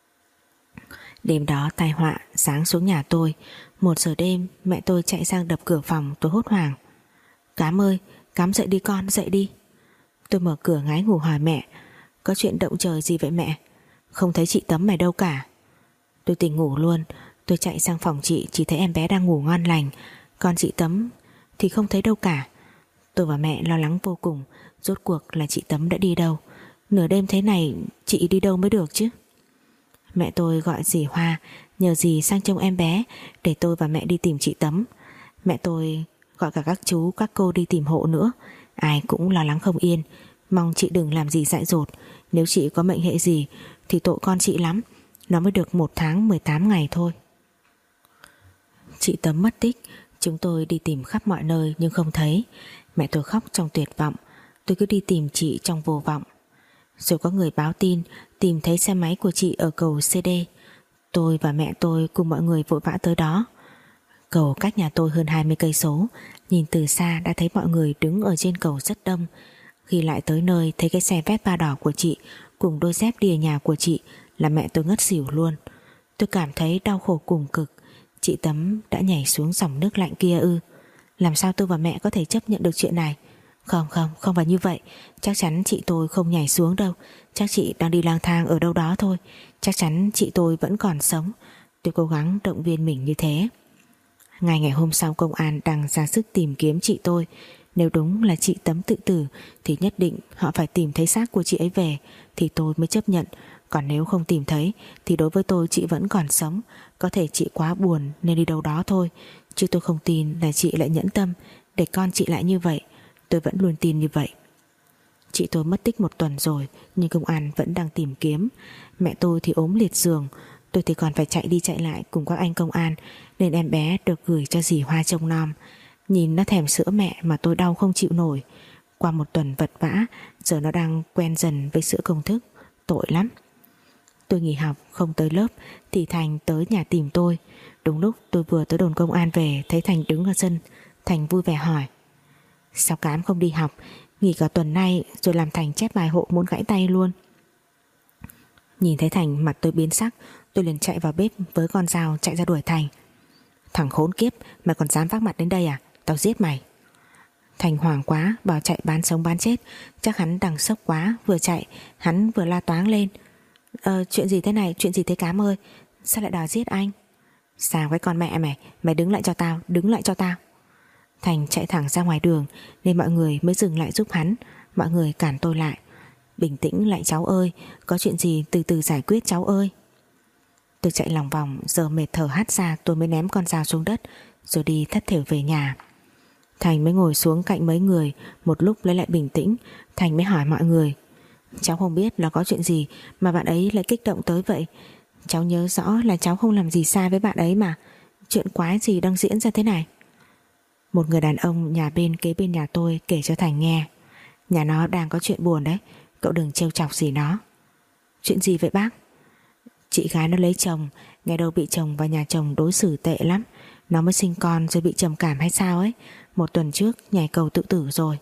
Đêm đó tai họa giáng xuống nhà tôi. Một giờ đêm mẹ tôi chạy sang đập cửa phòng. Tôi hốt hoảng: Cám ơi, Cám dậy đi con, dậy đi. Tôi mở cửa ngái ngủ hỏi mẹ: có chuyện động trời gì vậy mẹ? Không thấy chị Tấm mày đâu cả. Tôi tỉnh ngủ luôn. Tôi chạy sang phòng chị, chỉ thấy em bé đang ngủ ngon lành. Còn chị Tấm thì không thấy đâu cả. Tôi và mẹ lo lắng vô cùng. Rốt cuộc là chị Tấm đã đi đâu? Nửa đêm thế này chị đi đâu mới được chứ? Mẹ tôi gọi dì Hoa nhờ dì sang trông em bé để tôi và mẹ đi tìm chị Tấm. Mẹ tôi gọi cả các chú các cô đi tìm hộ nữa. Ai cũng lo lắng không yên, mong chị đừng làm gì dại dột. Nếu chị có mệnh hệ gì thì tội con chị lắm. Nó mới được một tháng mười tám ngày thôi. Chị Tấm mất tích. Chúng tôi đi tìm khắp mọi nơi nhưng không thấy. Mẹ tôi khóc trong tuyệt vọng. Tôi cứ đi tìm chị trong vô vọng. Rồi có người báo tin tìm thấy xe máy của chị ở cầu xê đê. Tôi và mẹ tôi cùng mọi người vội vã tới đó. Cầu cách nhà tôi hơn hai mươi cây số, nhìn từ xa đã thấy mọi người đứng ở trên cầu rất đông. Khi lại tới nơi thấy cái xe Vespa đỏ của chị cùng đôi dép đi ở nhà của chị là mẹ tôi ngất xỉu luôn. Tôi cảm thấy đau khổ cùng cực. Chị Tấm đã nhảy xuống dòng nước lạnh kia ư? Làm sao tôi và mẹ có thể chấp nhận được chuyện này? Không không, không phải như vậy. Chắc chắn chị tôi không nhảy xuống đâu. Chắc chị đang đi lang thang ở đâu đó thôi. Chắc chắn chị tôi vẫn còn sống. Tôi cố gắng động viên mình như thế. Ngày ngày hôm sau công an đang ra sức tìm kiếm chị tôi. Nếu đúng là chị Tấm tự tử thì nhất định họ phải tìm thấy xác của chị ấy về thì tôi mới chấp nhận. Còn nếu không tìm thấy thì đối với tôi chị vẫn còn sống. Có thể chị quá buồn nên đi đâu đó thôi, chứ tôi không tin là chị lại nhẫn tâm để con chị lại như vậy. Tôi vẫn luôn tin như vậy. Chị tôi mất tích một tuần rồi, nhưng công an vẫn đang tìm kiếm. Mẹ tôi thì ốm liệt giường, tôi thì còn phải chạy đi chạy lại cùng các anh công an, nên em bé được gửi cho dì Hoa trông nom. Nhìn nó thèm sữa mẹ mà tôi đau không chịu nổi. Qua một tuần vật vã, giờ nó đang quen dần với sữa công thức. Tội lắm. Tôi nghỉ học không tới lớp thì Thành tới nhà tìm tôi. Đúng lúc tôi vừa tới đồn công an về, thấy Thành đứng ở sân. Thành vui vẻ hỏi: sao Cám không đi học, nghỉ cả tuần nay rồi làm Thành chép bài hộ muốn gãy tay luôn. Nhìn thấy Thành mặt tôi biến sắc, tôi liền chạy vào bếp với con dao chạy ra đuổi Thành. Thằng khốn kiếp, mày còn dám vác mặt đến đây à? Tao giết mày. Thành hoảng quá, bảo chạy bán sống bán chết. Chắc hắn đằng sốc quá, vừa chạy hắn vừa la toáng lên: Ờ chuyện gì thế này, chuyện gì thế Cám ơi? Sao lại đòi giết anh? Sao với con mẹ mày, mày đứng lại cho tao, đứng lại cho tao. Thành chạy thẳng ra ngoài đường nên mọi người mới dừng lại giúp hắn. Mọi người cản tôi lại: bình tĩnh lại cháu ơi, có chuyện gì từ từ giải quyết cháu ơi. Tôi chạy lòng vòng, giờ mệt thở hắt ra, tôi mới ném con dao xuống đất rồi đi thất thểu về nhà. Thành mới ngồi xuống cạnh mấy người, một lúc lấy lại bình tĩnh. Thành mới hỏi mọi người: cháu không biết là có chuyện gì mà bạn ấy lại kích động tới vậy. Cháu nhớ rõ là cháu không làm gì sai với bạn ấy mà. Chuyện quái gì đang diễn ra thế này? Một người đàn ông nhà bên kế bên nhà tôi kể cho Thành nghe: nhà nó đang có chuyện buồn đấy, cậu đừng trêu chọc gì nó. Chuyện gì vậy bác? Chị gái nó lấy chồng, nghe đâu bị chồng và nhà chồng đối xử tệ lắm. Nó mới sinh con rồi bị trầm cảm hay sao ấy. Một tuần trước nhảy cầu tự tử rồi.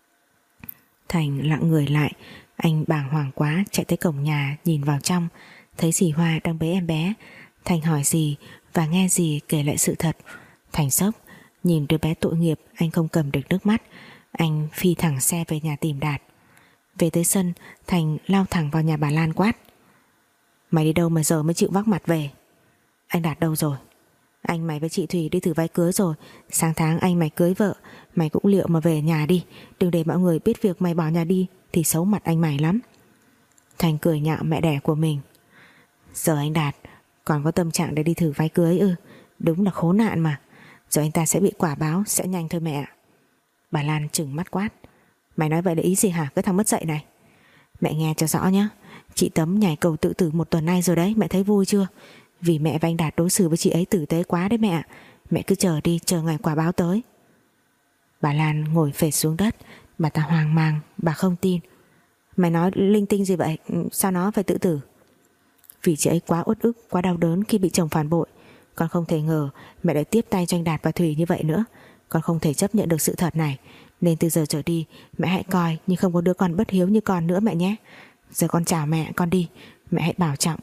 Thành lặng người lại. Anh bàng hoàng quá chạy tới cổng nhà nhìn vào trong, thấy dì Hoa đang bế em bé. Thành hỏi dì và nghe dì kể lại sự thật. Thành sốc. Nhìn đứa bé tội nghiệp, anh không cầm được nước mắt. Anh phi thẳng xe về nhà tìm Đạt. Về tới sân, Thành lao thẳng vào nhà bà Lan quát: mày đi đâu mà giờ mới chịu vác mặt về? Anh Đạt đâu rồi? Anh mày với chị Thùy đi thử váy cưới rồi. Sáng tháng anh mày cưới vợ, mày cũng liệu mà về nhà đi. Đừng để mọi người biết việc mày bỏ nhà đi thì xấu mặt anh mày lắm. Thành cười nhạo mẹ đẻ của mình. Giờ anh Đạt còn có tâm trạng để đi thử váy cưới ư? Đúng là khốn nạn mà. Giờ anh ta sẽ bị quả báo, sẽ nhanh thôi mẹ. Bà Lan trừng mắt quát: mày nói vậy là ý gì hả, cái thằng mất dạy này? Mẹ nghe cho rõ nhé. Chị Tấm nhảy cầu tự tử một tuần nay rồi đấy, mẹ thấy vui chưa? Vì mẹ và anh Đạt đối xử với chị ấy tử tế quá đấy mẹ. Mẹ cứ chờ đi, chờ ngày quả báo tới. Bà Lan ngồi phệt xuống đất. Bà ta hoang mang, bà không tin. Mày nói linh tinh gì vậy? Sao nó phải tự tử? Vì chị ấy quá uất ức, quá đau đớn khi bị chồng phản bội. Con không thể ngờ mẹ lại tiếp tay cho anh Đạt và Thủy như vậy nữa. Con không thể chấp nhận được sự thật này. Nên từ giờ trở đi mẹ hãy coi như không có đứa con bất hiếu như con nữa mẹ nhé. Giờ con chào mẹ, con đi. Mẹ hãy bảo trọng.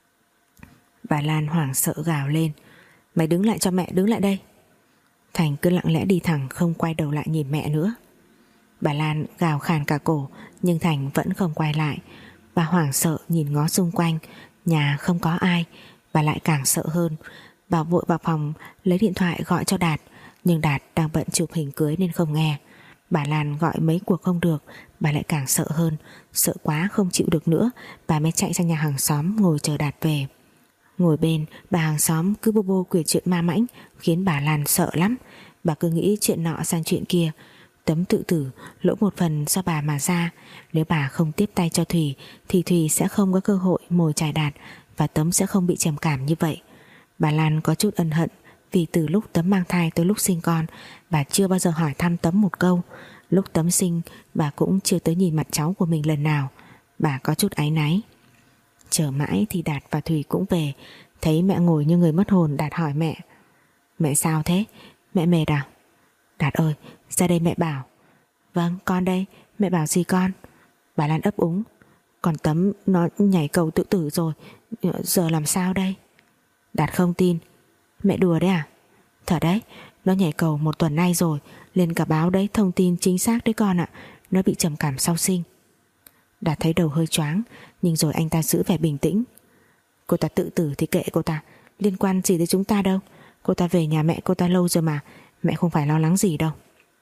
Bà Lan hoảng sợ gào lên: mày đứng lại cho mẹ, đứng lại đây. Thành cứ lặng lẽ đi thẳng, không quay đầu lại nhìn mẹ nữa. Bà Lan gào khàn cả cổ, nhưng Thành vẫn không quay lại. Bà hoảng sợ nhìn ngó xung quanh. Nhà không có ai. Bà lại càng sợ hơn. Bà vội vào phòng lấy điện thoại gọi cho Đạt, nhưng Đạt đang bận chụp hình cưới nên không nghe. Bà Lan gọi mấy cuộc không được. Bà lại càng sợ hơn. Sợ quá không chịu được nữa, bà mới chạy sang nhà hàng xóm ngồi chờ Đạt về. Ngồi bên, bà hàng xóm cứ bô bô kể chuyện ma mãnh, khiến bà Lan sợ lắm. Bà cứ nghĩ chuyện nọ sang chuyện kia. Tấm tự tử lỗi một phần do bà mà ra. Nếu bà không tiếp tay cho Thùy thì Thùy sẽ không có cơ hội mồi chài Đạt, và Tấm sẽ không bị trầm cảm như vậy. Bà Lan có chút ân hận vì từ lúc Tấm mang thai tới lúc sinh con, bà chưa bao giờ hỏi thăm Tấm một câu. Lúc Tấm sinh, bà cũng chưa tới nhìn mặt cháu của mình lần nào. Bà có chút áy náy. Chờ mãi thì Đạt và Thùy cũng về. Thấy mẹ ngồi như người mất hồn, Đạt hỏi mẹ: Mẹ sao thế? Mẹ mệt à? Đạt ơi, ra đây mẹ bảo. Vâng, con đây, mẹ bảo gì con? Bà Lan ấp úng. Còn Tấm nó nhảy cầu tự tử rồi, giờ làm sao đây? Đạt không tin. Mẹ đùa đấy à? Thật đấy, nó nhảy cầu một tuần nay rồi, lên cả báo đấy, thông tin chính xác đấy con ạ. Nó bị trầm cảm sau sinh. Đạt thấy đầu hơi choáng, nhưng rồi anh ta giữ vẻ bình tĩnh. Cô ta tự tử thì kệ cô ta, liên quan gì tới chúng ta đâu. Cô ta về nhà mẹ cô ta lâu rồi mà, mẹ không phải lo lắng gì đâu.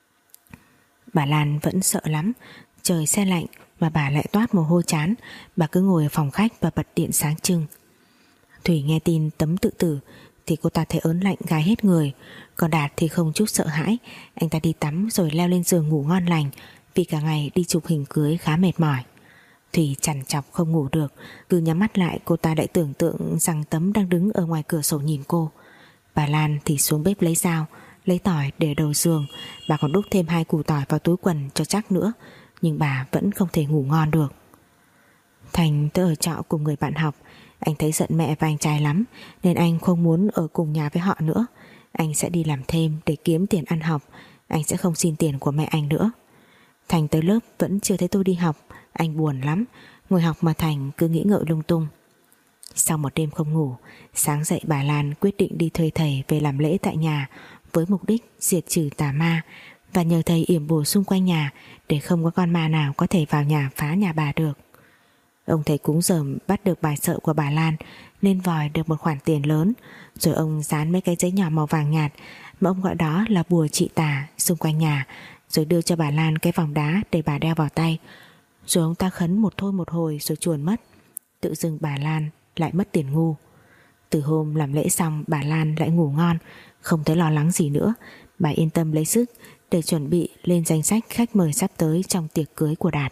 Bà Lan vẫn sợ lắm. Trời se lạnh mà bà lại toát mồ hôi chán. Bà cứ ngồi ở phòng khách và bật điện sáng trưng. Thủy nghe tin Tấm tự tử thì cô ta thấy ớn lạnh gai hết người. Còn Đạt thì không chút sợ hãi. Anh ta đi tắm rồi leo lên giường ngủ ngon lành, vì cả ngày đi chụp hình cưới khá mệt mỏi. Thủy trằn trọc không ngủ được. Cứ nhắm mắt lại cô ta lại tưởng tượng rằng Tấm đang đứng ở ngoài cửa sổ nhìn cô. Bà Lan thì xuống bếp lấy dao, lấy tỏi để đầu giường. Bà còn đút thêm hai củ tỏi vào túi quần cho chắc nữa. Nhưng bà vẫn không thể ngủ ngon được. Thành tới ở trọ cùng người bạn học. Anh thấy giận mẹ và anh trai lắm, nên anh không muốn ở cùng nhà với họ nữa. Anh sẽ đi làm thêm để kiếm tiền ăn học. Anh sẽ không xin tiền của mẹ anh nữa. Thành tới lớp vẫn chưa thấy tôi đi học. Anh buồn lắm. Ngồi học mà Thành cứ nghĩ ngợi lung tung. Sau một đêm không ngủ, sáng dậy bà Lan quyết định đi thuê thầy về làm lễ tại nhà, với mục đích diệt trừ tà ma và nhờ thầy yểm bùa xung quanh nhà để không có con ma nào có thể vào nhà phá nhà bà được. Ông thầy cúng dởm bắt được bài sợ của bà Lan nên vòi được một khoản tiền lớn. Rồi ông dán mấy cái giấy nhỏ màu vàng nhạt mà ông gọi đó là bùa trị tà xung quanh nhà, rồi đưa cho bà Lan cái vòng đá để bà đeo vào tay. Rồi ông ta khấn một thôi một hồi rồi chuồn mất. Tự dưng bà Lan lại mất tiền ngu. Từ hôm làm lễ xong, bà Lan lại ngủ ngon, không thấy lo lắng gì nữa. Bà yên tâm lấy sức để chuẩn bị lên danh sách khách mời sắp tới trong tiệc cưới của Đạt.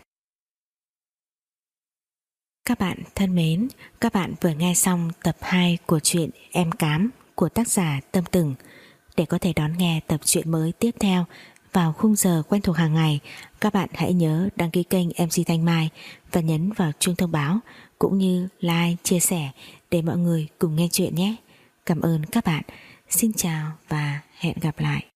Các bạn thân mến, các bạn vừa nghe xong tập hai của truyện Em Cám của tác giả Tâm Tửng. Để có thể đón nghe tập truyện mới tiếp theo vào khung giờ quen thuộc hàng ngày, các bạn hãy nhớ đăng ký kênh em xê Thanh Mai và nhấn vào chuông thông báo, cũng như like, chia sẻ để mọi người cùng nghe chuyện nhé. Cảm ơn các bạn. Xin chào và hẹn gặp lại.